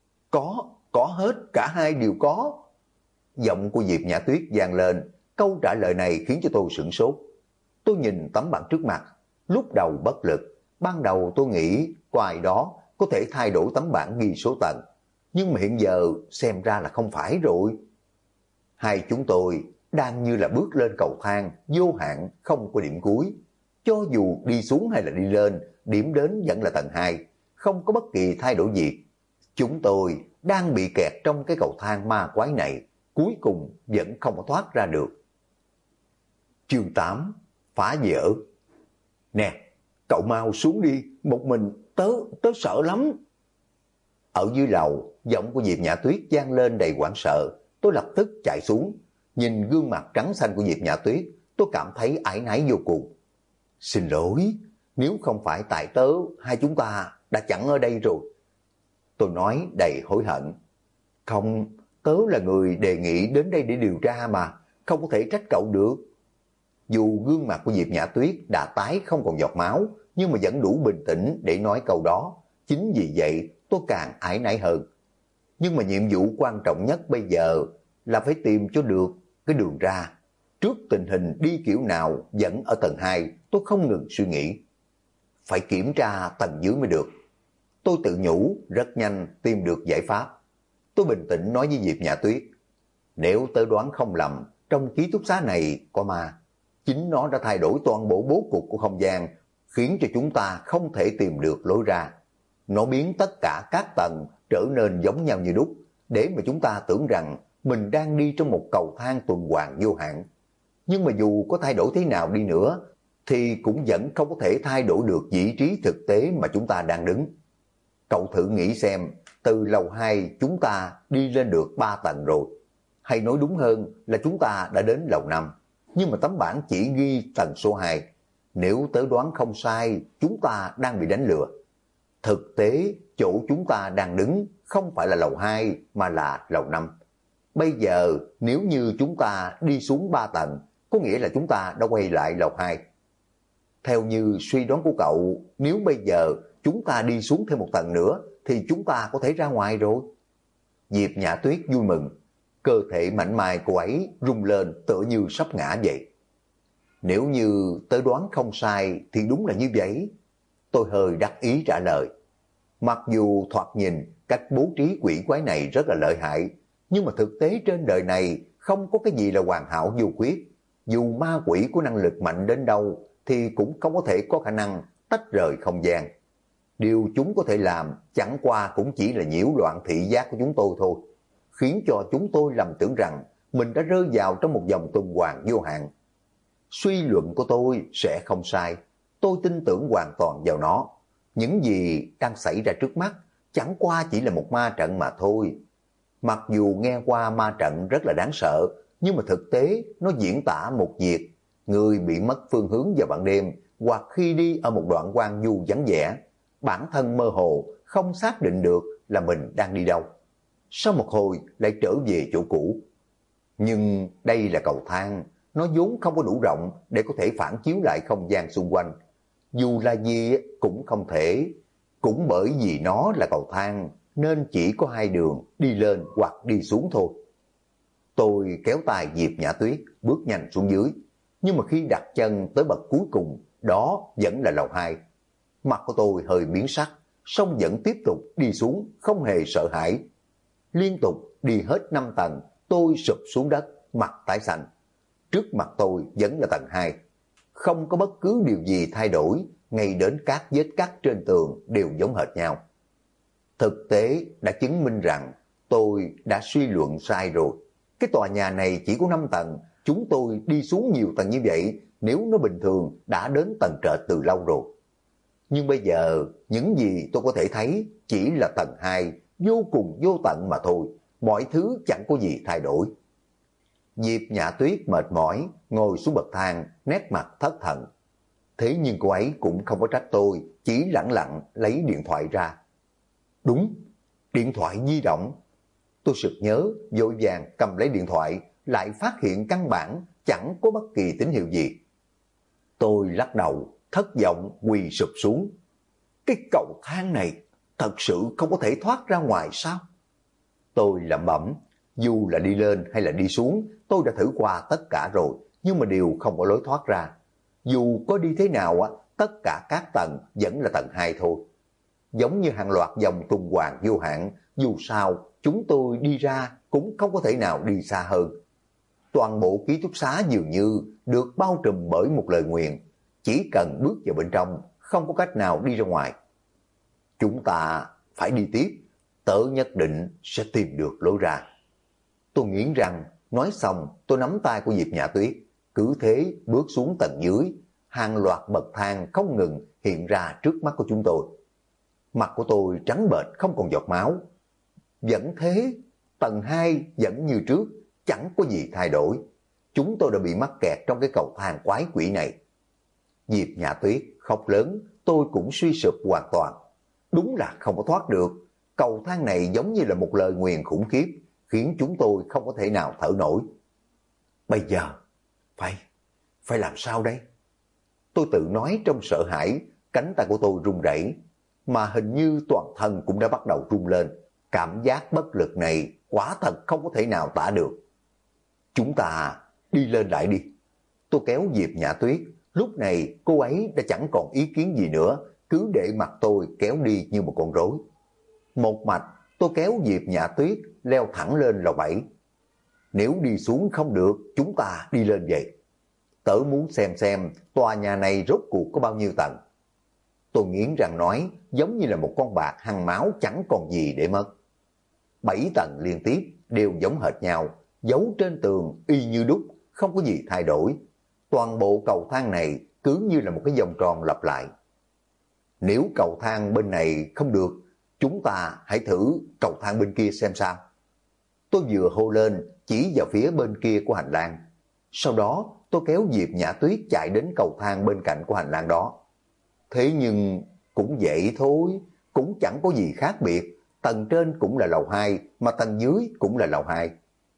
Có hết, cả hai đều có. Giọng của Diệp Nhã Tuyết vang lên, câu trả lời này khiến cho tôi sửng sốt. Tôi nhìn tấm bảng trước mặt, lúc đầu bất lực, ban đầu tôi nghĩ qua đó có thể thay đổi tấm bảng ghi số tầng, nhưng mà hiện giờ xem ra là không phải rồi. Hai chúng tôi đang như là bước lên cầu thang vô hạn không có điểm cuối. Cho dù đi xuống hay là đi lên, điểm đến vẫn là tầng 2, không có bất kỳ thay đổi gì. Chúng tôi đang bị kẹt trong cái cầu thang ma quái này, cuối cùng vẫn không có thoát ra được. Chương 8. Phá vỡ. Nè, cậu mau xuống đi, một mình tớ sợ lắm. Ở dưới lầu, giọng của Diệp Nhã Tuyết vang lên đầy hoảng sợ. Tôi lập tức chạy xuống, nhìn gương mặt trắng xanh của Diệp Nhã Tuyết, tôi cảm thấy áy náy vô cùng. Xin lỗi, nếu không phải tại tớ, hai chúng ta đã chẳng ở đây rồi. Tôi nói đầy hối hận. Không, tớ là người đề nghị đến đây để điều tra mà, không có thể trách cậu được. Dù gương mặt của Diệp Nhã Tuyết đã tái không còn giọt máu, nhưng mà vẫn đủ bình tĩnh để nói câu đó. Chính vì vậy tôi càng áy náy hơn. Nhưng mà nhiệm vụ quan trọng nhất bây giờ là phải tìm cho được cái đường ra. Trước tình hình đi kiểu nào vẫn ở tầng 2, tôi không ngừng suy nghĩ. Phải kiểm tra tầng dưới mới được. Tôi tự nhủ rất nhanh tìm được giải pháp. Tôi bình tĩnh nói với Diệp Nhã Tuyết. Nếu tớ đoán không lầm, trong ký túc xá này có ma. Chính nó đã thay đổi toàn bộ bố cục của không gian, khiến cho chúng ta không thể tìm được lối ra. Nó biến tất cả các tầng trở nên giống nhau như đúc, để mà chúng ta tưởng rằng mình đang đi trong một cầu thang tuần hoàn vô hạn. Nhưng mà dù có thay đổi thế nào đi nữa, thì cũng vẫn không có thể thay đổi được vị trí thực tế mà chúng ta đang đứng. Cậu thử nghĩ xem, từ lầu 2 chúng ta đi lên được 3 tầng rồi. Hay nói đúng hơn là chúng ta đã đến lầu 5. Nhưng mà tấm bảng chỉ ghi tầng số 2. Nếu tớ đoán không sai, chúng ta đang bị đánh lừa. Thực tế, chỗ chúng ta đang đứng không phải là lầu 2 mà là lầu 5. Bây giờ, nếu như chúng ta đi xuống 3 tầng, có nghĩa là chúng ta đã quay lại lầu 2. Theo như suy đoán của cậu, nếu bây giờ chúng ta đi xuống thêm một tầng nữa, thì chúng ta có thể ra ngoài rồi. Diệp Nhã Tuyết vui mừng, cơ thể mảnh mai cô ấy rung lên tựa như sắp ngã vậy. Nếu như tớ đoán không sai thì đúng là như vậy. Tôi hơi đắc ý trả lời. Mặc dù thoạt nhìn cách bố trí quỷ quái này rất là lợi hại, nhưng mà thực tế trên đời này không có cái gì là hoàn hảo vô khuyết. Dù ma quỷ có năng lực mạnh đến đâu thì cũng không có thể có khả năng tách rời không gian. Điều chúng có thể làm chẳng qua cũng chỉ là nhiễu loạn thị giác của chúng tôi thôi, khiến cho chúng tôi lầm tưởng rằng mình đã rơi vào trong một vòng tuần hoàn vô hạn. Suy luận của tôi sẽ không sai, tôi tin tưởng hoàn toàn vào nó. Những gì đang xảy ra trước mắt chẳng qua chỉ là một ma trận mà thôi. Mặc dù nghe qua ma trận rất là đáng sợ, nhưng mà thực tế nó diễn tả một việc, người bị mất phương hướng vào ban đêm hoặc khi đi ở một đoạn hoang vu vắng vẻ, bản thân mơ hồ không xác định được là mình đang đi đâu. Sau một hồi lại trở về chỗ cũ. Nhưng đây là cầu thang, nó vốn không có đủ rộng để có thể phản chiếu lại không gian xung quanh. Dù là gì cũng không thể, cũng bởi vì nó là cầu thang nên chỉ có hai đường đi lên hoặc đi xuống thôi. Tôi kéo tay Diệp Nhã Tuyết bước nhanh xuống dưới, nhưng mà khi đặt chân tới bậc cuối cùng, đó vẫn là lầu 2. Mặt của tôi hơi biến sắc, song vẫn tiếp tục đi xuống, không hề sợ hãi. Liên tục đi hết 5 tầng, tôi sụp xuống đất, mặt tái xanh. Trước mặt tôi vẫn là tầng 2. Không có bất cứ điều gì thay đổi, ngay đến các vết cắt trên tường đều giống hệt nhau. Thực tế đã chứng minh rằng tôi đã suy luận sai rồi. Cái tòa nhà này chỉ có 5 tầng, chúng tôi đi xuống nhiều tầng như vậy, nếu nó bình thường đã đến tầng trệt từ lâu rồi. Nhưng bây giờ, những gì tôi có thể thấy chỉ là tầng 2, vô cùng vô tận mà thôi, mọi thứ chẳng có gì thay đổi. Diệp Nhã Tuyết mệt mỏi, ngồi xuống bậc thang, nét mặt thất thần. Thế nhưng cô ấy cũng không có trách tôi, chỉ lẳng lặng lấy điện thoại ra. Đúng, điện thoại di động. Tôi sực nhớ, vội vàng cầm lấy điện thoại, lại phát hiện căn bản chẳng có bất kỳ tín hiệu gì. Tôi lắc đầu, thất vọng quỳ sụp xuống. Cái cầu thang này thật sự không có thể thoát ra ngoài sao? Tôi lẩm bẩm, dù là đi lên hay là đi xuống, tôi đã thử qua tất cả rồi, nhưng mà đều không có lối thoát ra. Dù có đi thế nào, tất cả các tầng vẫn là tầng 2 thôi. Giống như hàng loạt dòng tuần hoàn vô hạn, dù sao chúng tôi đi ra cũng không có thể nào đi xa hơn. Toàn bộ ký túc xá dường như được bao trùm bởi một lời nguyền, chỉ cần bước vào bên trong, không có cách nào đi ra ngoài. Chúng ta phải đi tiếp, tớ nhất định sẽ tìm được lối ra. Tôi nghiến răng, nói xong tôi nắm tay của Diệp Nhã Tuyết, cứ thế bước xuống tầng dưới, hàng loạt bậc thang không ngừng hiện ra trước mắt của chúng tôi. Mặt của tôi trắng bệch không còn giọt máu. Vẫn thế, tầng 2 vẫn như trước, chẳng có gì thay đổi. Chúng tôi đã bị mắc kẹt trong cái cầu thang quái quỷ này. Diệp Nhã Tuyết khóc lớn, tôi cũng suy sụp hoàn toàn. Đúng là không có thoát được. Cầu thang này giống như là một lời nguyền khủng khiếp, khiến chúng tôi không có thể nào thở nổi. Bây giờ, phải làm sao đây? Tôi tự nói trong sợ hãi, cánh tay của tôi run rẩy, mà hình như toàn thân cũng đã bắt đầu run lên. Cảm giác bất lực này quả thật không có thể nào tả được. Chúng ta đi lên lại đi. Tôi kéo Diệp Nhã Tuyết, lúc này cô ấy đã chẳng còn ý kiến gì nữa, cứ để mặt tôi kéo đi như một con rối. Một mạch, tôi kéo Diệp Nhã Tuyết leo thẳng lên lầu 7. Nếu đi xuống không được, chúng ta đi lên vậy. Tớ muốn xem tòa nhà này rốt cuộc có bao nhiêu tầng. Tôi nghiến răng nói, giống như là một con bạc hăng máu chẳng còn gì để mất. 7 tầng liên tiếp đều giống hệt nhau, dấu trên tường y như đúc, không có gì thay đổi. Toàn bộ cầu thang này cứ như là một cái vòng tròn lặp lại. Nếu cầu thang bên này không được, chúng ta hãy thử cầu thang bên kia xem sao. Tôi vừa hô lên, chỉ vào phía bên kia của hành lang. Sau đó tôi kéo Diệp Nhã Tuyết chạy đến cầu thang bên cạnh của hành lang đó. Thế nhưng cũng vậy thôi, cũng chẳng có gì khác biệt. Tầng trên cũng là lầu 2, mà tầng dưới cũng là lầu 2.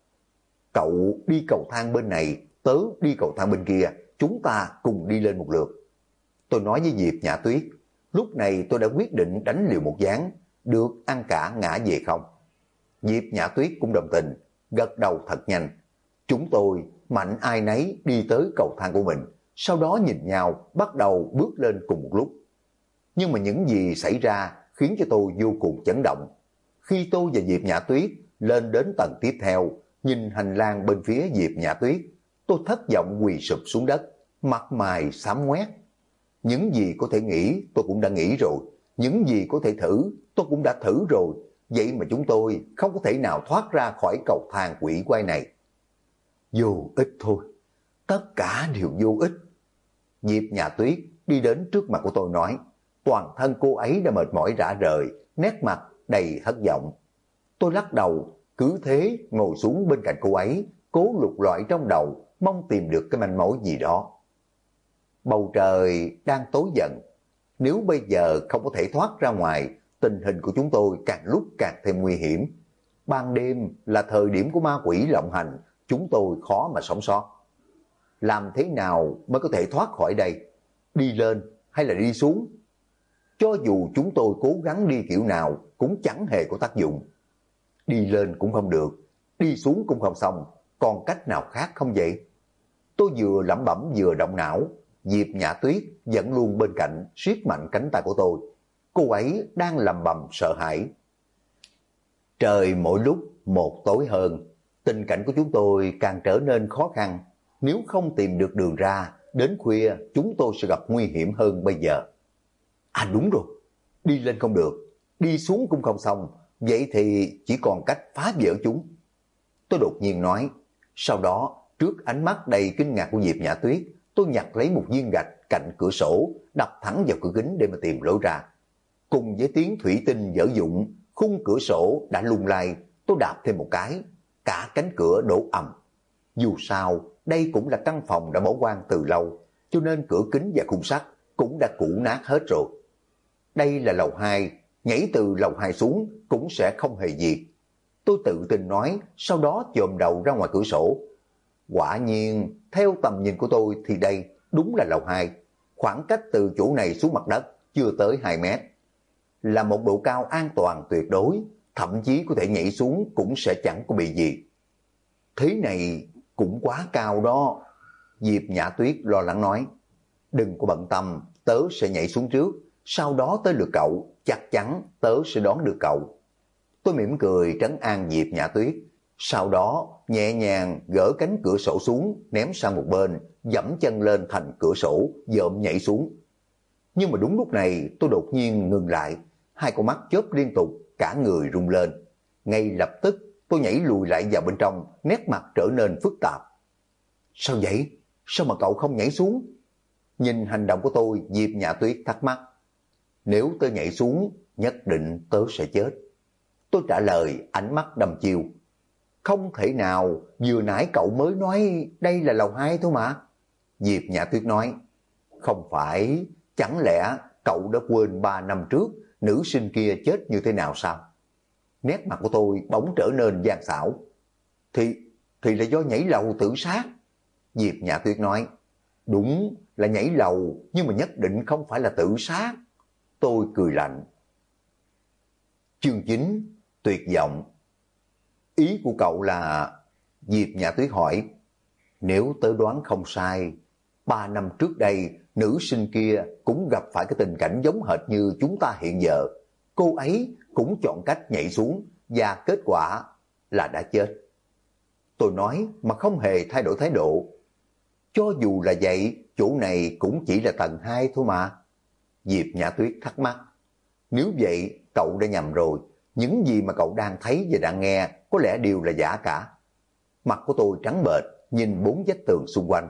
Cậu đi cầu thang bên này, tớ đi cầu thang bên kia, chúng ta cùng đi lên một lượt. Tôi nói với Diệp Nhã Tuyết, lúc này tôi đã quyết định đánh liều một ván, được ăn cả ngã về không. Diệp Nhã Tuyết cũng đồng tình, gật đầu thật nhanh. Chúng tôi mạnh ai nấy đi tới cầu thang của mình, sau đó nhìn nhau bắt đầu bước lên cùng một lúc. Nhưng mà những gì xảy ra khiến cho tôi vô cùng chấn động. Khi tôi và Diệp Nhã Tuyết lên đến tầng tiếp theo, nhìn hành lang bên phía Diệp Nhã Tuyết, tôi thất vọng quỳ sụp xuống đất, mặt mày xám ngoét. Những gì có thể nghĩ tôi cũng đã nghĩ rồi, những gì có thể thử tôi cũng đã thử rồi, vậy mà chúng tôi không có thể nào thoát ra khỏi cầu thang quỷ quái này. Vô ích thôi, tất cả đều vô ích. Diệp Nhã Tuyết đi đến trước mặt của tôi nói, toàn thân cô ấy đã mệt mỏi rã rời, nét mặt đầy thất vọng. Tôi lắc đầu, cứ thế ngồi xuống bên cạnh cô ấy, cố lục lọi trong đầu, mong tìm được cái manh mối gì đó. Bầu trời đang tối dần, nếu bây giờ không có thể thoát ra ngoài, tình hình của chúng tôi càng lúc càng thêm nguy hiểm. Ban đêm là thời điểm của ma quỷ lộng hành, chúng tôi khó mà sống sót. làm thế nào mới có thể thoát khỏi đây? Đi lên hay là đi xuống? Cho dù chúng tôi cố gắng đi kiểu nào cũng chẳng hề có tác dụng. Đi lên cũng không được, đi xuống cũng không xong, còn cách nào khác không vậy? Tôi vừa lẩm bẩm vừa động não, Diệp Nhã Tuyết vẫn luôn bên cạnh siết mạnh cánh tay của tôi. Cô ấy đang lầm bầm sợ hãi. Trời mỗi lúc một tối hơn, tình cảnh của chúng tôi càng trở nên khó khăn. Nếu không tìm được đường ra, đến khuya chúng tôi sẽ gặp nguy hiểm hơn bây giờ. À đúng rồi, đi lên không được, đi xuống cũng không xong, vậy thì chỉ còn cách phá vỡ chúng. Tôi đột nhiên nói, sau đó trước ánh mắt đầy kinh ngạc của Diệp Nhã Tuyết, tôi nhặt lấy một viên gạch cạnh cửa sổ, đập thẳng vào cửa kính để mà tìm lối ra. Cùng với tiếng thủy tinh vỡ vụn, khung cửa sổ đã lung lay, tôi đạp thêm một cái, cả cánh cửa đổ ầm. Dù sao, đây cũng là căn phòng đã bỏ hoang từ lâu, cho nên cửa kính và khung sắt cũng đã cũ nát hết rồi. Đây là lầu 2, nhảy từ lầu 2 xuống cũng sẽ không hề gì. Tôi tự tin nói, sau đó chồm đầu ra ngoài cửa sổ. Quả nhiên, theo tầm nhìn của tôi thì đây đúng là lầu 2. Khoảng cách từ chỗ này xuống mặt đất chưa tới 2 mét. Là một độ cao an toàn tuyệt đối, thậm chí có thể nhảy xuống cũng sẽ chẳng có bị gì. Thế này cũng quá cao đó. Diệp Nhã Tuyết lo lắng nói, đừng có bận tâm, tớ sẽ nhảy xuống trước, sau đó tới lượt cậu, chắc chắn tớ sẽ đón được cậu. Tôi mỉm cười trấn an Diệp Nhã Tuyết, sau đó nhẹ nhàng gỡ cánh cửa sổ xuống, ném sang một bên, dẫm chân lên thành cửa sổ, dợm nhảy xuống. Nhưng mà đúng lúc này tôi đột nhiên ngừng lại, hai con mắt chớp liên tục, cả người rung lên. Ngay lập tức tôi nhảy lùi lại vào bên trong, nét mặt trở nên phức tạp. Sao vậy? Sao mà cậu không nhảy xuống? Nhìn hành động của tôi, Diệp Nhã Tuyết thắc mắc. Nếu tớ nhảy xuống, nhất định tớ sẽ chết. Tôi trả lời ánh mắt đăm chiêu. Không thể nào, vừa nãy cậu mới nói đây là lầu 2 thôi mà. Diệp Nhã Tuyết nói, không phải, chẳng lẽ cậu đã quên 3 năm trước nữ sinh kia chết như thế nào sao? Nét mặt của tôi bỗng trở nên gian xảo. Thì là do nhảy lầu tự sát. Diệp Nhã Tuyết nói, đúng là nhảy lầu, nhưng mà nhất định không phải là tự sát. Tôi cười lạnh. Chương 9, tuyệt vọng. Ý của cậu là... Diệp Nhã Tuyết hỏi, nếu tớ đoán không sai, 3 năm trước đây, nữ sinh kia cũng gặp phải cái tình cảnh giống hệt như chúng ta hiện giờ. Cô ấy cũng chọn cách nhảy xuống và kết quả là đã chết. Tôi nói mà không hề thay đổi thái độ. Cho dù là vậy, chỗ này cũng chỉ là tầng 2 thôi mà. Diệp Nhã Tuyết thắc mắc. Nếu vậy, cậu đã nhầm rồi. Những gì mà cậu đang thấy và đang nghe có lẽ đều là giả cả. Mặt của tôi trắng bệch, nhìn 4 vách tường xung quanh.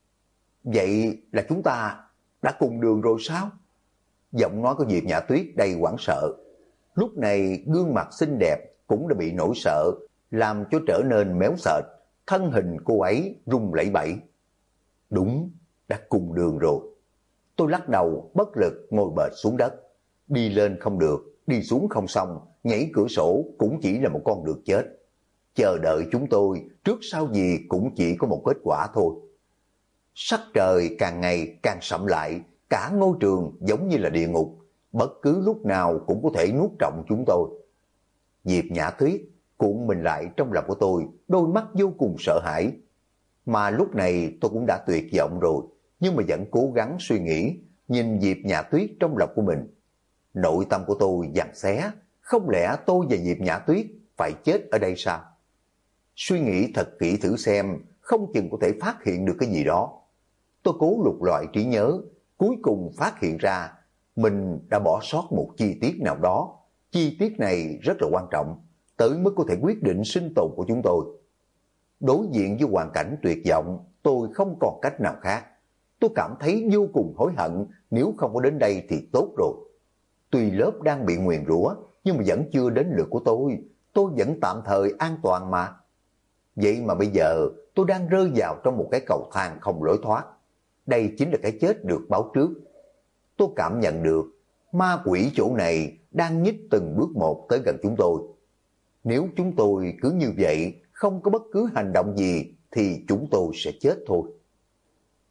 Vậy là chúng ta đã cùng đường rồi sao? Giọng nói của Diệp Nhã Tuyết đầy hoảng sợ. Lúc này gương mặt xinh đẹp cũng đã bị nỗi sợ, làm cho trở nên méo sệt. Thân hình cô ấy rung lẩy bẩy. Đúng, đã cùng đường rồi. Tôi lắc đầu bất lực ngồi bệt xuống đất. Đi lên không được, đi xuống không xong, nhảy cửa sổ cũng chỉ là một con đường chết. Chờ đợi chúng tôi, trước sau gì cũng chỉ có một kết quả thôi. Sắc trời càng ngày càng sậm lại, cả ngôi trường giống như là địa ngục, bất cứ lúc nào cũng có thể nuốt trọn chúng tôi. Diệp Nhã Tuyết cuộn mình lại trong lòng của tôi, đôi mắt vô cùng sợ hãi. Mà lúc này tôi cũng đã tuyệt vọng rồi, nhưng mà vẫn cố gắng suy nghĩ, nhìn Diệp Nhã Tuyết trong lòng của mình. Nội tâm của tôi giằng xé, không lẽ tôi và Diệp Nhã Tuyết phải chết ở đây sao? Suy nghĩ thật kỹ thử xem, không chừng có thể phát hiện được cái gì đó. Tôi cố lục loại trí nhớ, cuối cùng phát hiện ra mình đã bỏ sót một chi tiết nào đó. Chi tiết này rất là quan trọng, tới mức có thể quyết định sinh tồn của chúng tôi. Đối diện với hoàn cảnh tuyệt vọng, tôi không còn cách nào khác. Tôi cảm thấy vô cùng hối hận, nếu không có đến đây thì tốt rồi. Tuy lớp đang bị nguyền rủa, nhưng mà vẫn chưa đến lượt của tôi vẫn tạm thời an toàn mà. Vậy mà bây giờ tôi đang rơi vào trong một cái cầu thang không lối thoát. Đây chính là cái chết được báo trước. Tôi cảm nhận được ma quỷ chỗ này đang nhích từng bước một tới gần chúng tôi. Nếu chúng tôi cứ như vậy, không có bất cứ hành động gì, thì chúng tôi sẽ chết thôi.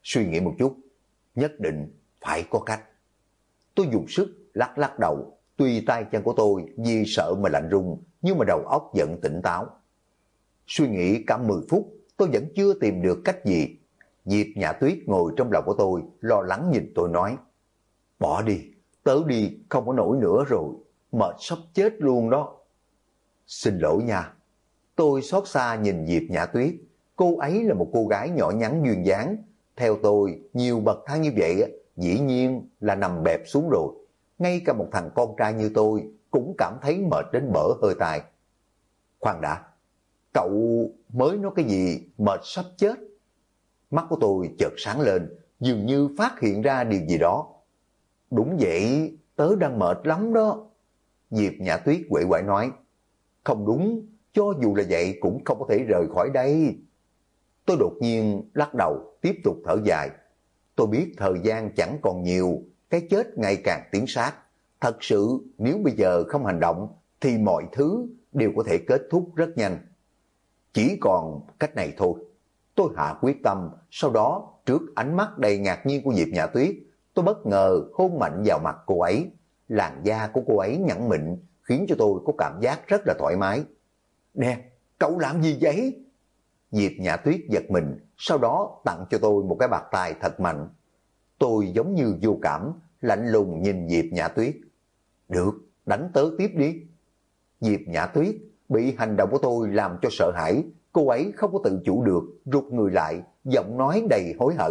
suy nghĩ một chút, nhất định phải có cách. Tôi dùng sức lắc lắc đầu, tuy tay chân của tôi vì sợ mà lạnh run, nhưng mà đầu óc vẫn tỉnh táo. Suy nghĩ cả 10 phút, tôi vẫn chưa tìm được cách gì. Diệp Nhã Tuyết ngồi trong lòng của tôi, lo lắng nhìn tôi nói, bỏ đi, tớ đi không có nổi nữa rồi, mệt sắp chết luôn đó. Xin lỗi nha. Tôi xót xa nhìn Diệp Nhã Tuyết, cô ấy là một cô gái nhỏ nhắn duyên dáng. Theo tôi, nhiều bậc thang như vậy, dĩ nhiên là nằm bẹp xuống rồi. Ngay cả một thằng con trai như tôi cũng cảm thấy mệt đến bở hơi tai. Khoan đã, cậu mới nói cái gì mệt sắp chết? Mắt của tôi chợt sáng lên, dường như phát hiện ra điều gì đó. Đúng vậy, tớ đang mệt lắm đó. Diệp Nhã Tuyết quậy quậy nói, không đúng, cho dù là vậy cũng không có thể rời khỏi đây. Tôi đột nhiên lắc đầu, tiếp tục thở dài. Tôi biết thời gian chẳng còn nhiều, cái chết ngày càng tiến sát. Thật sự nếu bây giờ không hành động thì mọi thứ đều có thể kết thúc rất nhanh. Chỉ còn cách này thôi. Tôi hạ quyết tâm, sau đó trước ánh mắt đầy ngạc nhiên của Diệp Nhã Tuyết, tôi bất ngờ hôn mạnh vào mặt cô ấy. Làn da của cô ấy nhẵn mịn khiến cho tôi có cảm giác rất là thoải mái. Nè, cậu làm gì vậy? Diệp Nhã Tuyết giật mình, sau đó tặng cho tôi một cái bạt tai thật mạnh. Tôi giống như vô cảm, lạnh lùng nhìn Diệp Nhã Tuyết. Được, đánh tớ tiếp đi. Diệp Nhã Tuyết bị hành động của tôi làm cho sợ hãi, cô ấy không có tự chủ được, rụt người lại, giọng nói đầy hối hận.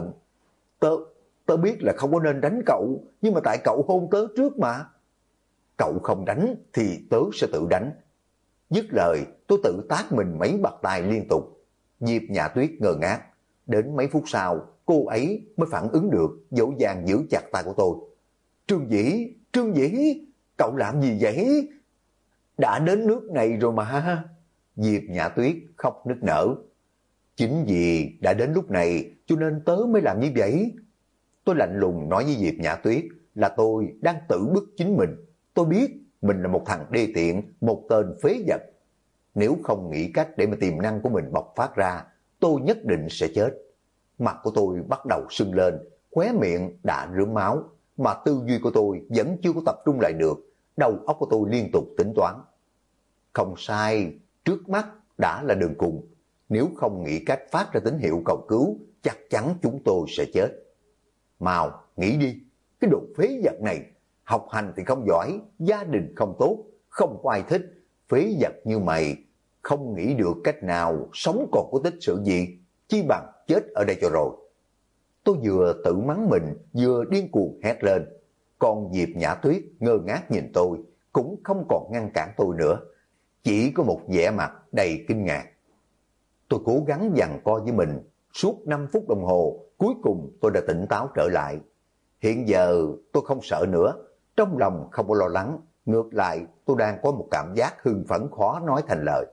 Tớ biết là không có nên đánh cậu, nhưng mà tại cậu hôn tớ trước mà. Cậu không đánh thì tớ sẽ tự đánh. Dứt lời, tôi tự tát mình mấy bạt tai liên tục. Diệp Nhã Tuyết ngơ ngác. Đến mấy phút sau, cô ấy mới phản ứng được, dỗ dàng giữ chặt tay của tôi. Trương Dĩ, cậu làm gì vậy? Đã đến nước này rồi mà. Diệp Nhã Tuyết khóc nức nở. Chính vì đã đến lúc này cho nên tớ mới làm như vậy. Tôi lạnh lùng nói với Diệp Nhã Tuyết là tôi đang tự bức chính mình. Tôi biết mình là một thằng đê tiện, một tên phế vật. Nếu không nghĩ cách để mà tiềm năng của mình bộc phát ra, tôi nhất định sẽ chết. Mặt của tôi bắt đầu sưng lên, khóe miệng đã rớm máu, mà tư duy của tôi vẫn chưa có tập trung lại được. Đầu óc của tôi liên tục tính toán. Không sai, trước mắt đã là đường cùng. Nếu không nghĩ cách phát ra tín hiệu cầu cứu, chắc chắn chúng tôi sẽ chết. Mau, nghĩ đi, cái đồ phế vật này, học hành thì không giỏi, gia đình không tốt, không có ai thích. Phế vật như mày, không nghĩ được cách nào sống còn có tích sự gì, chi bằng chết ở đây cho rồi. Tôi vừa tự mắng mình, vừa điên cuồng hét lên. Còn Diệp Nhã Tuyết ngơ ngác nhìn tôi, cũng không còn ngăn cản tôi nữa. Chỉ có một vẻ mặt đầy kinh ngạc. Tôi cố gắng giằng co với mình, suốt 5 phút đồng hồ, cuối cùng tôi đã tỉnh táo trở lại. Hiện giờ tôi không sợ nữa, trong lòng không có lo lắng, ngược lại tôi đang có một cảm giác hưng phấn khó nói thành lời.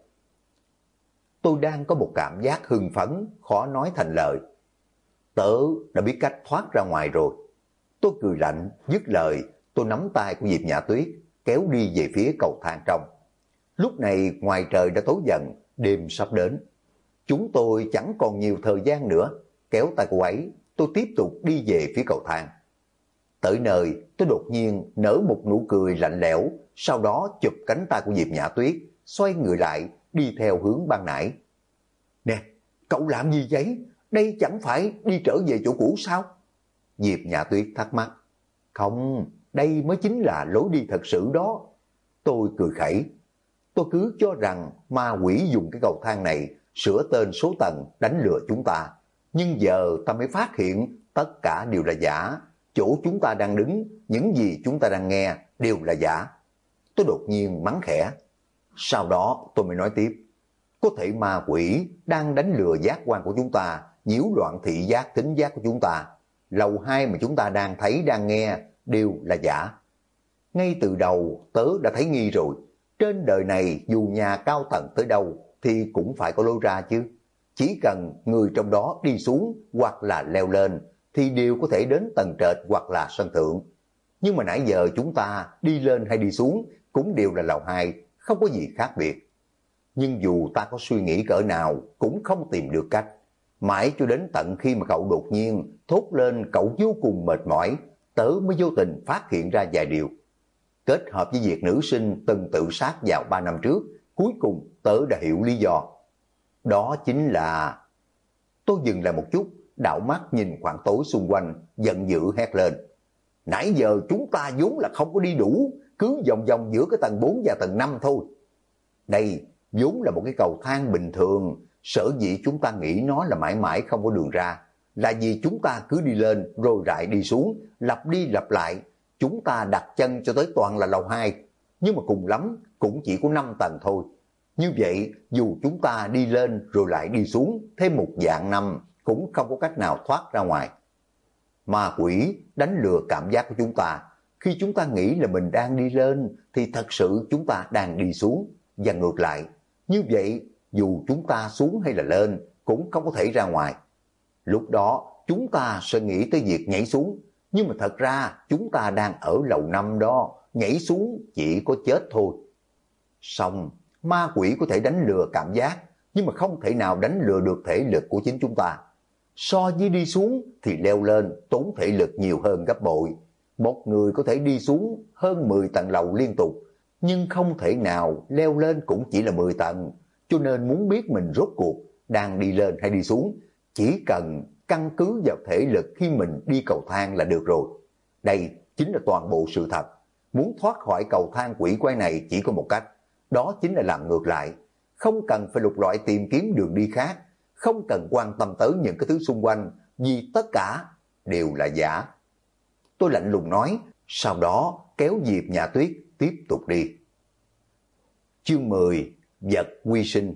Tớ đã biết cách thoát ra ngoài rồi. Tôi cười lạnh, dứt lời, tôi nắm tay của Diệp Nhã Tuyết, kéo đi về phía cầu thang trong. Lúc này ngoài trời đã tối dần, đêm sắp đến. Chúng tôi chẳng còn nhiều thời gian nữa, kéo tay cô ấy, tôi tiếp tục đi về phía cầu thang. Tới nơi, tôi đột nhiên nở một nụ cười lạnh lẽo, sau đó chụp cánh tay của Diệp Nhã Tuyết, xoay người lại, đi theo hướng ban nãy. Nè, cậu làm gì vậy? Đây chẳng phải đi trở về chỗ cũ sao? Diệp Nhã Tuyết thắc mắc. Không, đây mới chính là lối đi thật sự đó. Tôi cười khẩy. Tôi cứ cho rằng ma quỷ dùng cái cầu thang này sửa tên số tầng đánh lừa chúng ta. Nhưng giờ ta mới phát hiện tất cả đều là giả. Chỗ chúng ta đang đứng, những gì chúng ta đang nghe đều là giả. Tôi đột nhiên mắng khẽ. Sau đó tôi mới nói tiếp. Có thể ma quỷ đang đánh lừa giác quan của chúng ta, nhiễu loạn thị giác thính giác của chúng ta. Lầu 2 mà chúng ta đang thấy đang nghe đều là giả. Ngay từ đầu tớ đã thấy nghi rồi. Trên đời này dù nhà cao tầng tới đâu thì cũng phải có lối ra chứ. Chỉ cần người trong đó đi xuống hoặc là leo lên thì đều có thể đến tầng trệt hoặc là sân thượng. Nhưng mà nãy giờ chúng ta đi lên hay đi xuống cũng đều là lầu 2, không có gì khác biệt. Nhưng dù ta có suy nghĩ cỡ nào cũng không tìm được cách. Mãi cho đến tận khi mà cậu đột nhiên thốt lên cậu vô cùng mệt mỏi, tớ mới vô tình phát hiện ra vài điều. Kết hợp với việc nữ sinh từng tự sát vào 3 năm trước, cuối cùng tớ đã hiểu lý do. Đó chính là... Tôi dừng lại một chút, đảo mắt nhìn khoảng tối xung quanh, giận dữ hét lên. Nãy giờ chúng ta vốn là không có đi đủ, cứ vòng vòng giữa cái tầng 4 và tầng 5 thôi. Đây vốn là một cái cầu thang bình thường, sở dĩ chúng ta nghĩ nó là mãi mãi không có đường ra, là vì chúng ta cứ đi lên rồi lại đi xuống, lặp đi lặp lại, chúng ta đặt chân cho tới toàn là lầu 2, nhưng mà cùng lắm cũng chỉ có 5 tầng thôi. Như vậy dù chúng ta đi lên rồi lại đi xuống thêm một vạn năm cũng không có cách nào thoát ra ngoài. Ma quỷ đánh lừa cảm giác của chúng ta, khi chúng ta nghĩ là mình đang đi lên thì thật sự chúng ta đang đi xuống, và ngược lại. Như vậy dù chúng ta xuống hay là lên cũng không có thể ra ngoài. Lúc đó chúng ta sẽ nghĩ tới việc nhảy xuống, nhưng mà thật ra chúng ta đang ở lầu 5 đó, nhảy xuống chỉ có chết thôi. Xong, ma quỷ có thể đánh lừa cảm giác, nhưng mà không thể nào đánh lừa được thể lực của chính chúng ta. So với đi xuống thì leo lên tốn thể lực nhiều hơn gấp bội. Một người có thể đi xuống hơn 10 tầng lầu liên tục, nhưng không thể nào leo lên cũng chỉ là 10 tầng. Cho nên muốn biết mình rốt cuộc đang đi lên hay đi xuống, chỉ cần căn cứ vào thể lực khi mình đi cầu thang là được rồi. Đây chính là toàn bộ sự thật. Muốn thoát khỏi cầu thang quỷ quái này chỉ có một cách, đó chính là làm ngược lại. Không cần phải lục lọi tìm kiếm đường đi khác, không cần quan tâm tới những cái thứ xung quanh, vì tất cả đều là giả. Tôi lạnh lùng nói, sau đó kéo Diệp Nhã Tuyết tiếp tục đi. Chương 10. Vật quy sinh.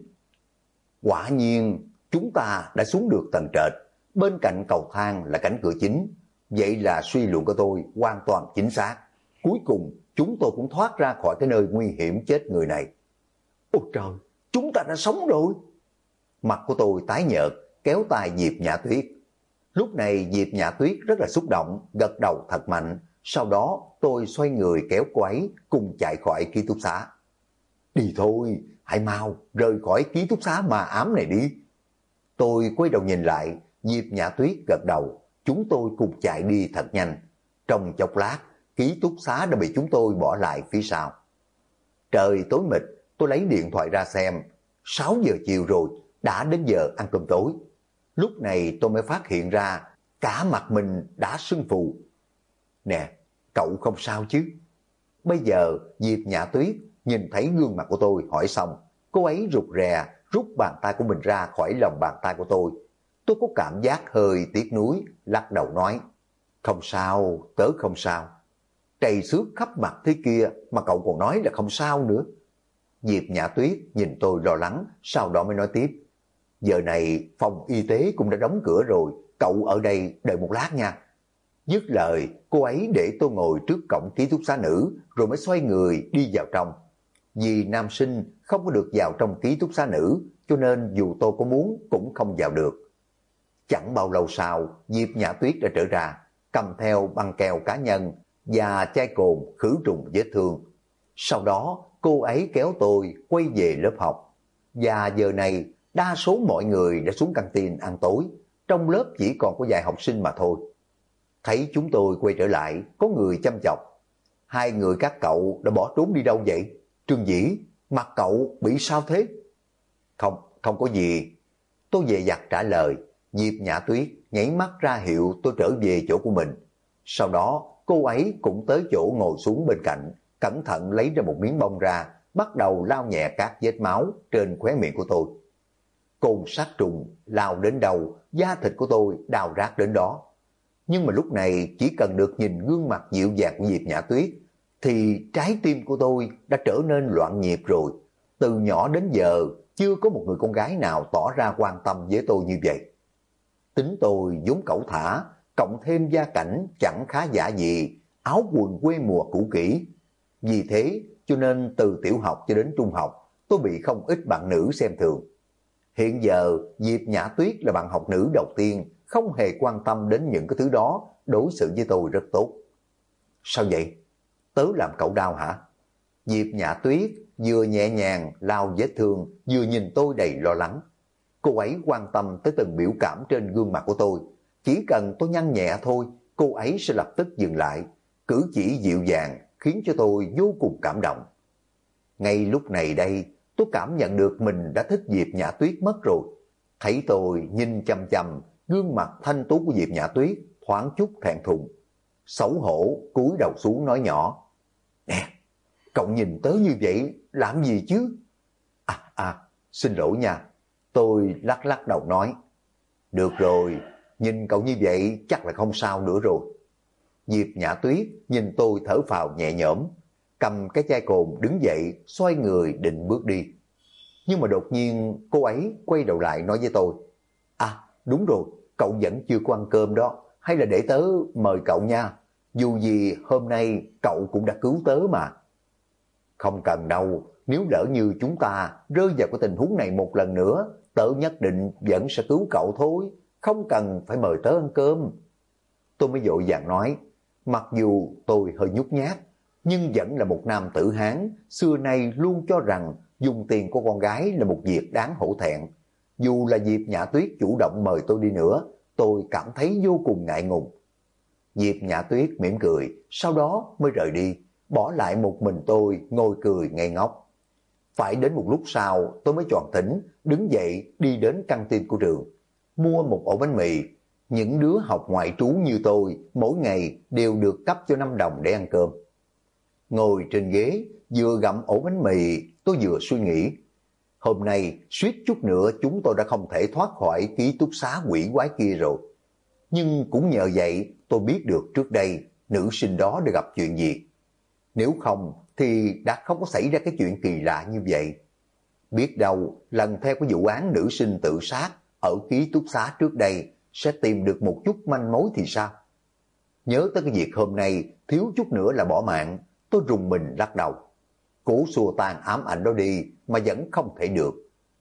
Quả nhiên chúng ta đã xuống được tầng trệt, bên cạnh cầu thang là cánh cửa chính. Vậy là suy luận của tôi hoàn toàn chính xác. Cuối cùng chúng tôi cũng thoát ra khỏi cái nơi nguy hiểm chết người này. Ôi trời, chúng ta đã sống rồi. Mặt của tôi tái nhợt, kéo tay Diệp Nhã Tuyết. Lúc này Diệp Nhã Tuyết rất là xúc động, gật đầu thật mạnh. Sau đó tôi xoay người kéo cô ấy cùng chạy khỏi ký túc xá. Đi thôi, hãy mau rời khỏi ký túc xá ma ám này đi. Tôi quay đầu nhìn lại, Diệp Nhã Tuyết gật đầu, chúng tôi cùng chạy đi thật nhanh. Trong chốc lát, ký túc xá đã bị chúng tôi bỏ lại phía sau. Trời tối mịt, tôi lấy điện thoại ra xem, 6 giờ chiều rồi, đã đến giờ ăn cơm tối. Lúc này tôi mới phát hiện ra cả mặt mình đã sưng phù. Nè, cậu không sao chứ? Bây giờ Diệp Nhã Tuyết nhìn thấy gương mặt của tôi hỏi xong, cô ấy rụt rè rút bàn tay của mình ra khỏi lòng bàn tay của tôi. Tôi có cảm giác hơi tiếc nuối, lắc đầu nói, không sao, tớ không sao. Trầy xước khắp mặt thế kia mà cậu còn nói là không sao nữa. Diệp Nhã Tuyết nhìn tôi lo lắng, sau đó mới nói tiếp, giờ này phòng y tế cũng đã đóng cửa rồi, cậu ở đây đợi một lát nha. Dứt lời, cô ấy để tôi ngồi trước cổng ký túc xá nữ, rồi mới xoay người đi vào trong. Vì nam sinh không có được vào trong ký túc xá nữ, cho nên dù tôi có muốn cũng không vào được. Chẳng bao lâu sau, Diệp Nhã Tuyết đã trở ra, cầm theo băng keo cá nhân và chai cồn khử trùng vết thương. Sau đó, cô ấy kéo tôi quay về lớp học. Và giờ này, đa số mọi người đã xuống căng tin ăn tối, trong lớp chỉ còn có vài học sinh mà thôi. Thấy chúng tôi quay trở lại, có người chăm chọc. Hai người các cậu đã bỏ trốn đi đâu vậy? Trương Dĩ, mặt cậu bị sao thế? Không có gì. Tôi dè dặt trả lời. Diệp Nhã Tuyết nhảy mắt ra hiệu tôi trở về chỗ của mình. Sau đó cô ấy cũng tới chỗ ngồi xuống bên cạnh, cẩn thận lấy ra một miếng bông ra, bắt đầu lau nhẹ các vết máu trên khóe miệng của tôi. Côn sát trùng lao đến đâu, da thịt của tôi đau rát đến đó. Nhưng mà lúc này chỉ cần được nhìn gương mặt dịu dàng của Diệp Nhã Tuyết thì trái tim của tôi đã trở nên loạn nhịp rồi. Từ nhỏ đến giờ chưa có một người con gái nào tỏ ra quan tâm với tôi như vậy. Tính tôi vốn cẩu thả, cộng thêm gia cảnh chẳng khá giả gì, áo quần quê mùa cũ kỹ. Vì thế cho nên từ tiểu học cho đến trung học tôi bị không ít bạn nữ xem thường. Hiện giờ Diệp Nhã Tuyết là bạn học nữ đầu tiên, không hề quan tâm đến những cái thứ đó, đối xử với tôi rất tốt. Sao vậy? Tớ làm cậu đau hả? Diệp Nhã Tuyết vừa nhẹ nhàng lau vết thương, vừa nhìn tôi đầy lo lắng. cô ấy quan tâm tới từng biểu cảm trên gương mặt của tôi. Chỉ cần tôi nhăn nhẹ thôi, cô ấy sẽ lập tức dừng lại. Cử chỉ dịu dàng khiến cho tôi vô cùng cảm động. Ngay lúc này đây, tôi cảm nhận được mình đã thích Diệp Nhã Tuyết mất rồi. Thấy tôi nhìn chăm chăm, gương mặt thanh tú của Diệp Nhã Tuyết thoáng chút thẹn thùng. Xấu hổ cúi đầu xuống nói nhỏ: "Nè, cậu nhìn tớ như vậy làm gì chứ?" Xin lỗi nha. Tôi lắc lắc đầu nói: "Được rồi, nhìn cậu như vậy chắc là không sao nữa rồi." Diệp Nhã Tuyết nhìn tôi thở phào nhẹ nhõm, cầm cái chai cồn đứng dậy xoay người định bước đi. Nhưng mà đột nhiên cô ấy quay đầu lại nói với tôi: "Đúng rồi, cậu vẫn chưa có ăn cơm đó, hay là để tớ mời cậu nha. Dù gì hôm nay cậu cũng đã cứu tớ mà." "Không cần đâu, nếu lỡ như chúng ta rơi vào cái tình huống này một lần nữa, tớ nhất định vẫn sẽ cứu cậu thôi, không cần phải mời tớ ăn cơm." Tôi mới vội vàng nói, mặc dù tôi hơi nhút nhát, nhưng vẫn là một nam tử Hán, xưa nay luôn cho rằng dùng tiền của con gái là một việc đáng hổ thẹn. Dù là Diệp Nhã Tuyết chủ động mời tôi đi nữa, tôi cảm thấy vô cùng ngại ngùng. Diệp Nhã Tuyết mỉm cười, sau đó mới rời đi, bỏ lại một mình tôi ngồi cười ngây ngốc. Phải đến một lúc sau tôi mới choàng tỉnh, đứng dậy đi đến căng tin của trường, mua một ổ bánh mì. Những đứa học ngoại trú như tôi mỗi ngày đều được cấp cho 5 đồng để ăn cơm. Ngồi trên ghế vừa gặm ổ bánh mì, tôi vừa suy nghĩ, hôm nay suýt chút nữa chúng tôi đã không thể thoát khỏi ký túc xá quỷ quái kia rồi. Nhưng cũng nhờ vậy tôi biết được trước đây nữ sinh đó đã gặp chuyện gì. Nếu không thì đã không có xảy ra cái chuyện kỳ lạ như vậy. Biết đâu lần theo cái vụ án nữ sinh tự sát ở ký túc xá trước đây sẽ tìm được một chút manh mối thì sao? Nhớ tới cái việc hôm nay thiếu chút nữa là bỏ mạng, tôi rùng mình lắc đầu. Cố xua tan ám ảnh đó đi mà vẫn không thể được.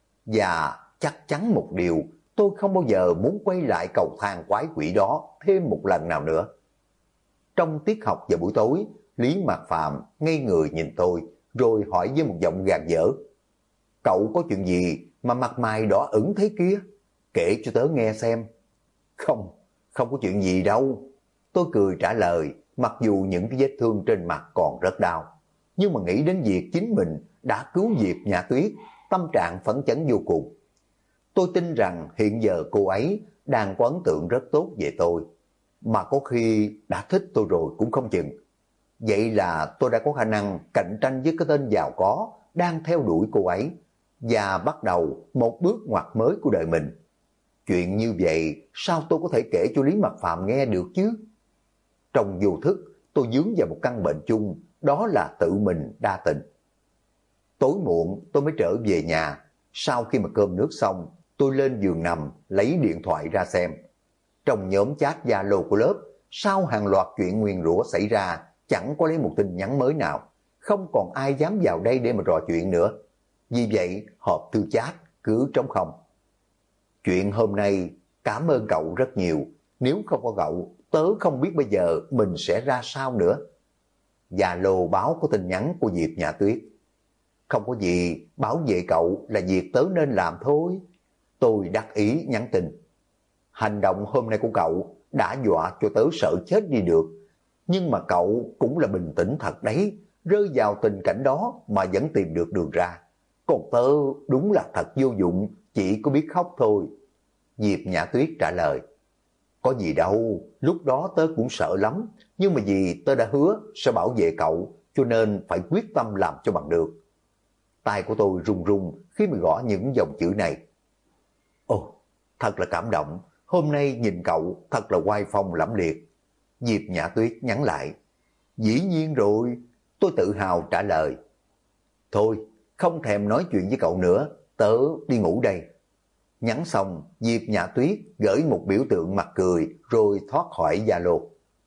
Và chắc chắn một điều, tôi không bao giờ muốn quay lại cầu thang quái quỷ đó thêm một lần nào nữa. Trong tiết học vào buổi tối, Lý Mạc Phạm ngây người nhìn tôi, rồi hỏi với một giọng gàn dở: "Cậu có chuyện gì mà mặt mày đỏ ửng thế kia? Kể cho tớ nghe xem." Không có chuyện gì đâu." Tôi cười trả lời, mặc dù những cái vết thương trên mặt còn rất đau. Nhưng mà nghĩ đến việc chính mình đã cứu Diệp Nhã Tuyết, tâm trạng phấn chấn vô cùng. Tôi tin rằng hiện giờ cô ấy đang có ấn tượng rất tốt về tôi, mà có khi đã thích tôi rồi cũng không chừng. Vậy là tôi đã có khả năng cạnh tranh với cái tên giàu có đang theo đuổi cô ấy, và bắt đầu một bước ngoặt mới của đời mình. Chuyện như vậy sao tôi có thể kể cho Lý Mạc Phạm nghe được chứ? Trong vô thức tôi vướng vào một căn bệnh chung, đó là tự mình đa tình. Tối muộn tôi mới trở về nhà. Sau khi mà cơm nước xong, tôi lên giường nằm lấy điện thoại ra xem. Trong nhóm chat Zalo của lớp, sau hàng loạt chuyện nguyền rủa xảy ra, chẳng có lấy một tin nhắn mới nào. Không còn ai dám vào đây để mà trò chuyện nữa. Vì vậy hộp thư chat cứ trống không. Chuyện hôm nay cảm ơn cậu rất nhiều. Nếu không có cậu, tớ không biết bây giờ mình sẽ ra sao nữa. Zalo báo có tin nhắn của Diệp Nhã Tuyết. Không có gì, bảo vệ cậu là việc tớ nên làm thôi. Tôi đắc ý nhắn tin. Hành động hôm nay của cậu đã dọa cho tớ sợ chết đi được. Nhưng mà cậu cũng là bình tĩnh thật đấy. Rơi vào tình cảnh đó mà vẫn tìm được đường ra. Còn tớ đúng là thật vô dụng, chỉ có biết khóc thôi. Diệp Nhã Tuyết trả lời. Có gì đâu, lúc đó tớ cũng sợ lắm. Nhưng mà vì tớ đã hứa sẽ bảo vệ cậu, cho nên phải quyết tâm làm cho bằng được. Tai của tôi run run khi mà gõ những dòng chữ này. Ồ, thật là cảm động. Hôm nay nhìn cậu thật là oai phong lẫm liệt. Diệp Nhã Tuyết nhắn lại. Dĩ nhiên rồi, tôi tự hào trả lời. Thôi, không thèm nói chuyện với cậu nữa, tớ đi ngủ đây. Nhắn xong, Diệp Nhã Tuyết gửi một biểu tượng mặt cười rồi thoát khỏi Zalo.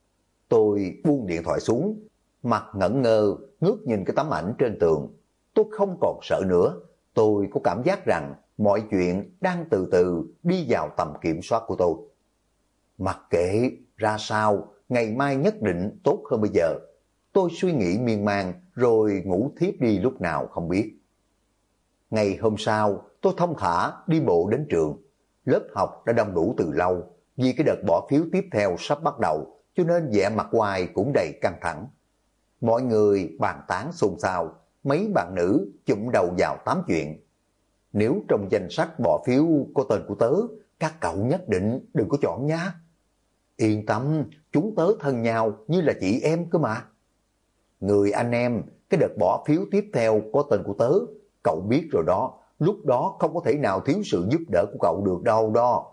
Tôi buông điện thoại xuống, mặt ngẩn ngơ ngước nhìn cái tấm ảnh trên tường. Tôi không còn sợ nữa, tôi có cảm giác rằng mọi chuyện đang từ từ đi vào tầm kiểm soát của tôi. Mặc kệ ra sao, ngày mai nhất định tốt hơn bây giờ. Tôi suy nghĩ miên man rồi ngủ thiếp đi lúc nào không biết. Ngày hôm sau, tôi thông thả đi bộ đến trường. Lớp học đã đông đủ từ lâu, vì cái đợt bỏ phiếu tiếp theo sắp bắt đầu, cho nên vẻ mặt ngoài cũng đầy căng thẳng. Mọi người bàn tán xôn xao, mấy bạn nữ chụm đầu vào tám chuyện. Nếu trong danh sách bỏ phiếu có tên của tớ, các cậu nhất định đừng có chọn nhá. Yên tâm, chúng tớ thân nhau như là chị em cơ mà. Người anh em, cái đợt bỏ phiếu tiếp theo có tên của tớ, cậu biết rồi đó, lúc đó không có thể nào thiếu sự giúp đỡ của cậu được đâu đó.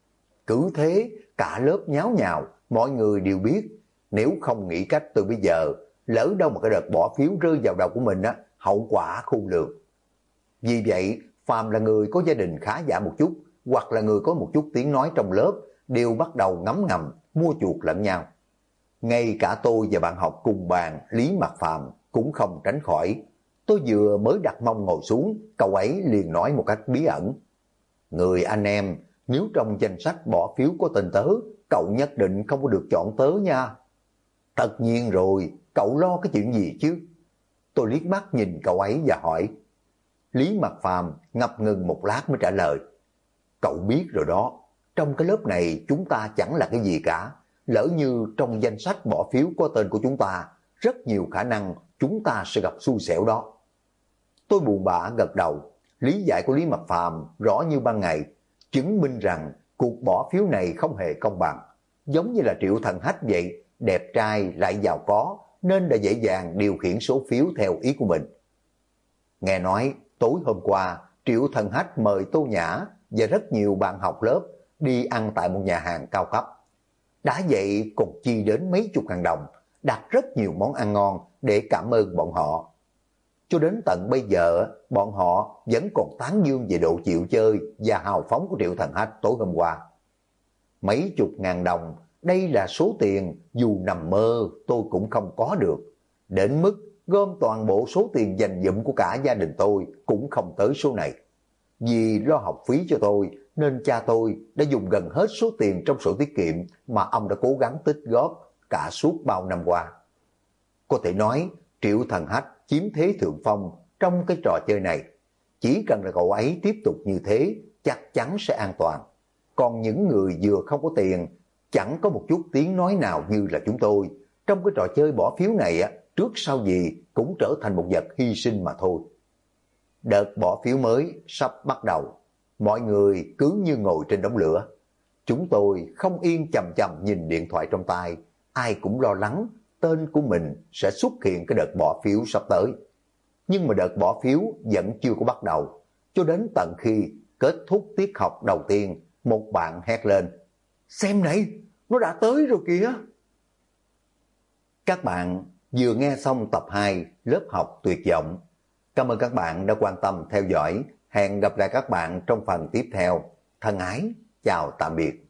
Cứ thế, cả lớp nháo nhào, mọi người đều biết, nếu không nghĩ cách từ bây giờ, lỡ đâu mà cái đợt bỏ phiếu rơi vào đầu của mình á, hậu quả khôn lường. Vì vậy, phàm là người có gia đình khá giả một chút, hoặc là người có một chút tiếng nói trong lớp, đều bắt đầu ngấm ngầm, mua chuộc lẫn nhau. Ngay cả tôi và bạn học cùng bàn Lý Mặc Phàm cũng không tránh khỏi. Tôi vừa mới đặt mông ngồi xuống, cậu ấy liền nói một cách bí ẩn. Người anh em, nếu trong danh sách bỏ phiếu có tên tớ, cậu nhất định không có được chọn tớ nha. Tất nhiên rồi, cậu lo cái chuyện gì chứ? Tôi liếc mắt nhìn cậu ấy và hỏi. Lý Mặc Phàm ngập ngừng một lát mới trả lời. Cậu biết rồi đó, trong cái lớp này chúng ta chẳng là cái gì cả. Lỡ như trong danh sách bỏ phiếu có tên của chúng ta, rất nhiều khả năng chúng ta sẽ gặp xui xẻo đó. Tôi buồn bã gật đầu, lý giải của Lý Mặc Phàm rõ như ban ngày, chứng minh rằng cuộc bỏ phiếu này không hề công bằng. Giống như là Triệu Thần Hách vậy, đẹp trai lại giàu có, nên đã dễ dàng điều khiển số phiếu theo ý của mình. Nghe nói, tối hôm qua, Triệu Thần Hách mời Tô Nhã và rất nhiều bạn học lớp đi ăn tại một nhà hàng cao cấp. Đã vậy còn chi đến mấy chục ngàn đồng, đặt rất nhiều món ăn ngon để cảm ơn bọn họ. Cho đến tận bây giờ, bọn họ vẫn còn tán dương về độ chịu chơi và hào phóng của Triệu Thần Hách tối hôm qua. Mấy chục ngàn đồng, đây là số tiền dù nằm mơ tôi cũng không có được. Đến mức gom toàn bộ số tiền dành dụm của cả gia đình tôi cũng không tới số này. Vì lo học phí cho tôi, nên cha tôi đã dùng gần hết số tiền trong sổ tiết kiệm mà ông đã cố gắng tích góp cả suốt bao năm qua. Có thể nói, Triệu Thần Hách chiếm thế thượng phong trong cái trò chơi này. Chỉ cần là cậu ấy tiếp tục như thế, chắc chắn sẽ an toàn. Còn những người vừa không có tiền, chẳng có một chút tiếng nói nào như là chúng tôi, trong cái trò chơi bỏ phiếu này, trước sau gì cũng trở thành một vật hy sinh mà thôi. Đợt bỏ phiếu mới sắp bắt đầu, mọi người cứ như ngồi trên đống lửa. Chúng tôi không yên chằm chằm nhìn điện thoại trong tay, ai cũng lo lắng tên của mình sẽ xuất hiện cái đợt bỏ phiếu sắp tới. Nhưng mà đợt bỏ phiếu vẫn chưa có bắt đầu, cho đến tận khi kết thúc tiết học đầu tiên, một bạn hét lên, xem này, nó đã tới rồi kìa. Các bạn vừa nghe xong tập 2 lớp học tuyệt vọng. Cảm ơn các bạn đã quan tâm theo dõi. Hẹn gặp lại các bạn trong phần tiếp theo. Thân ái, chào tạm biệt.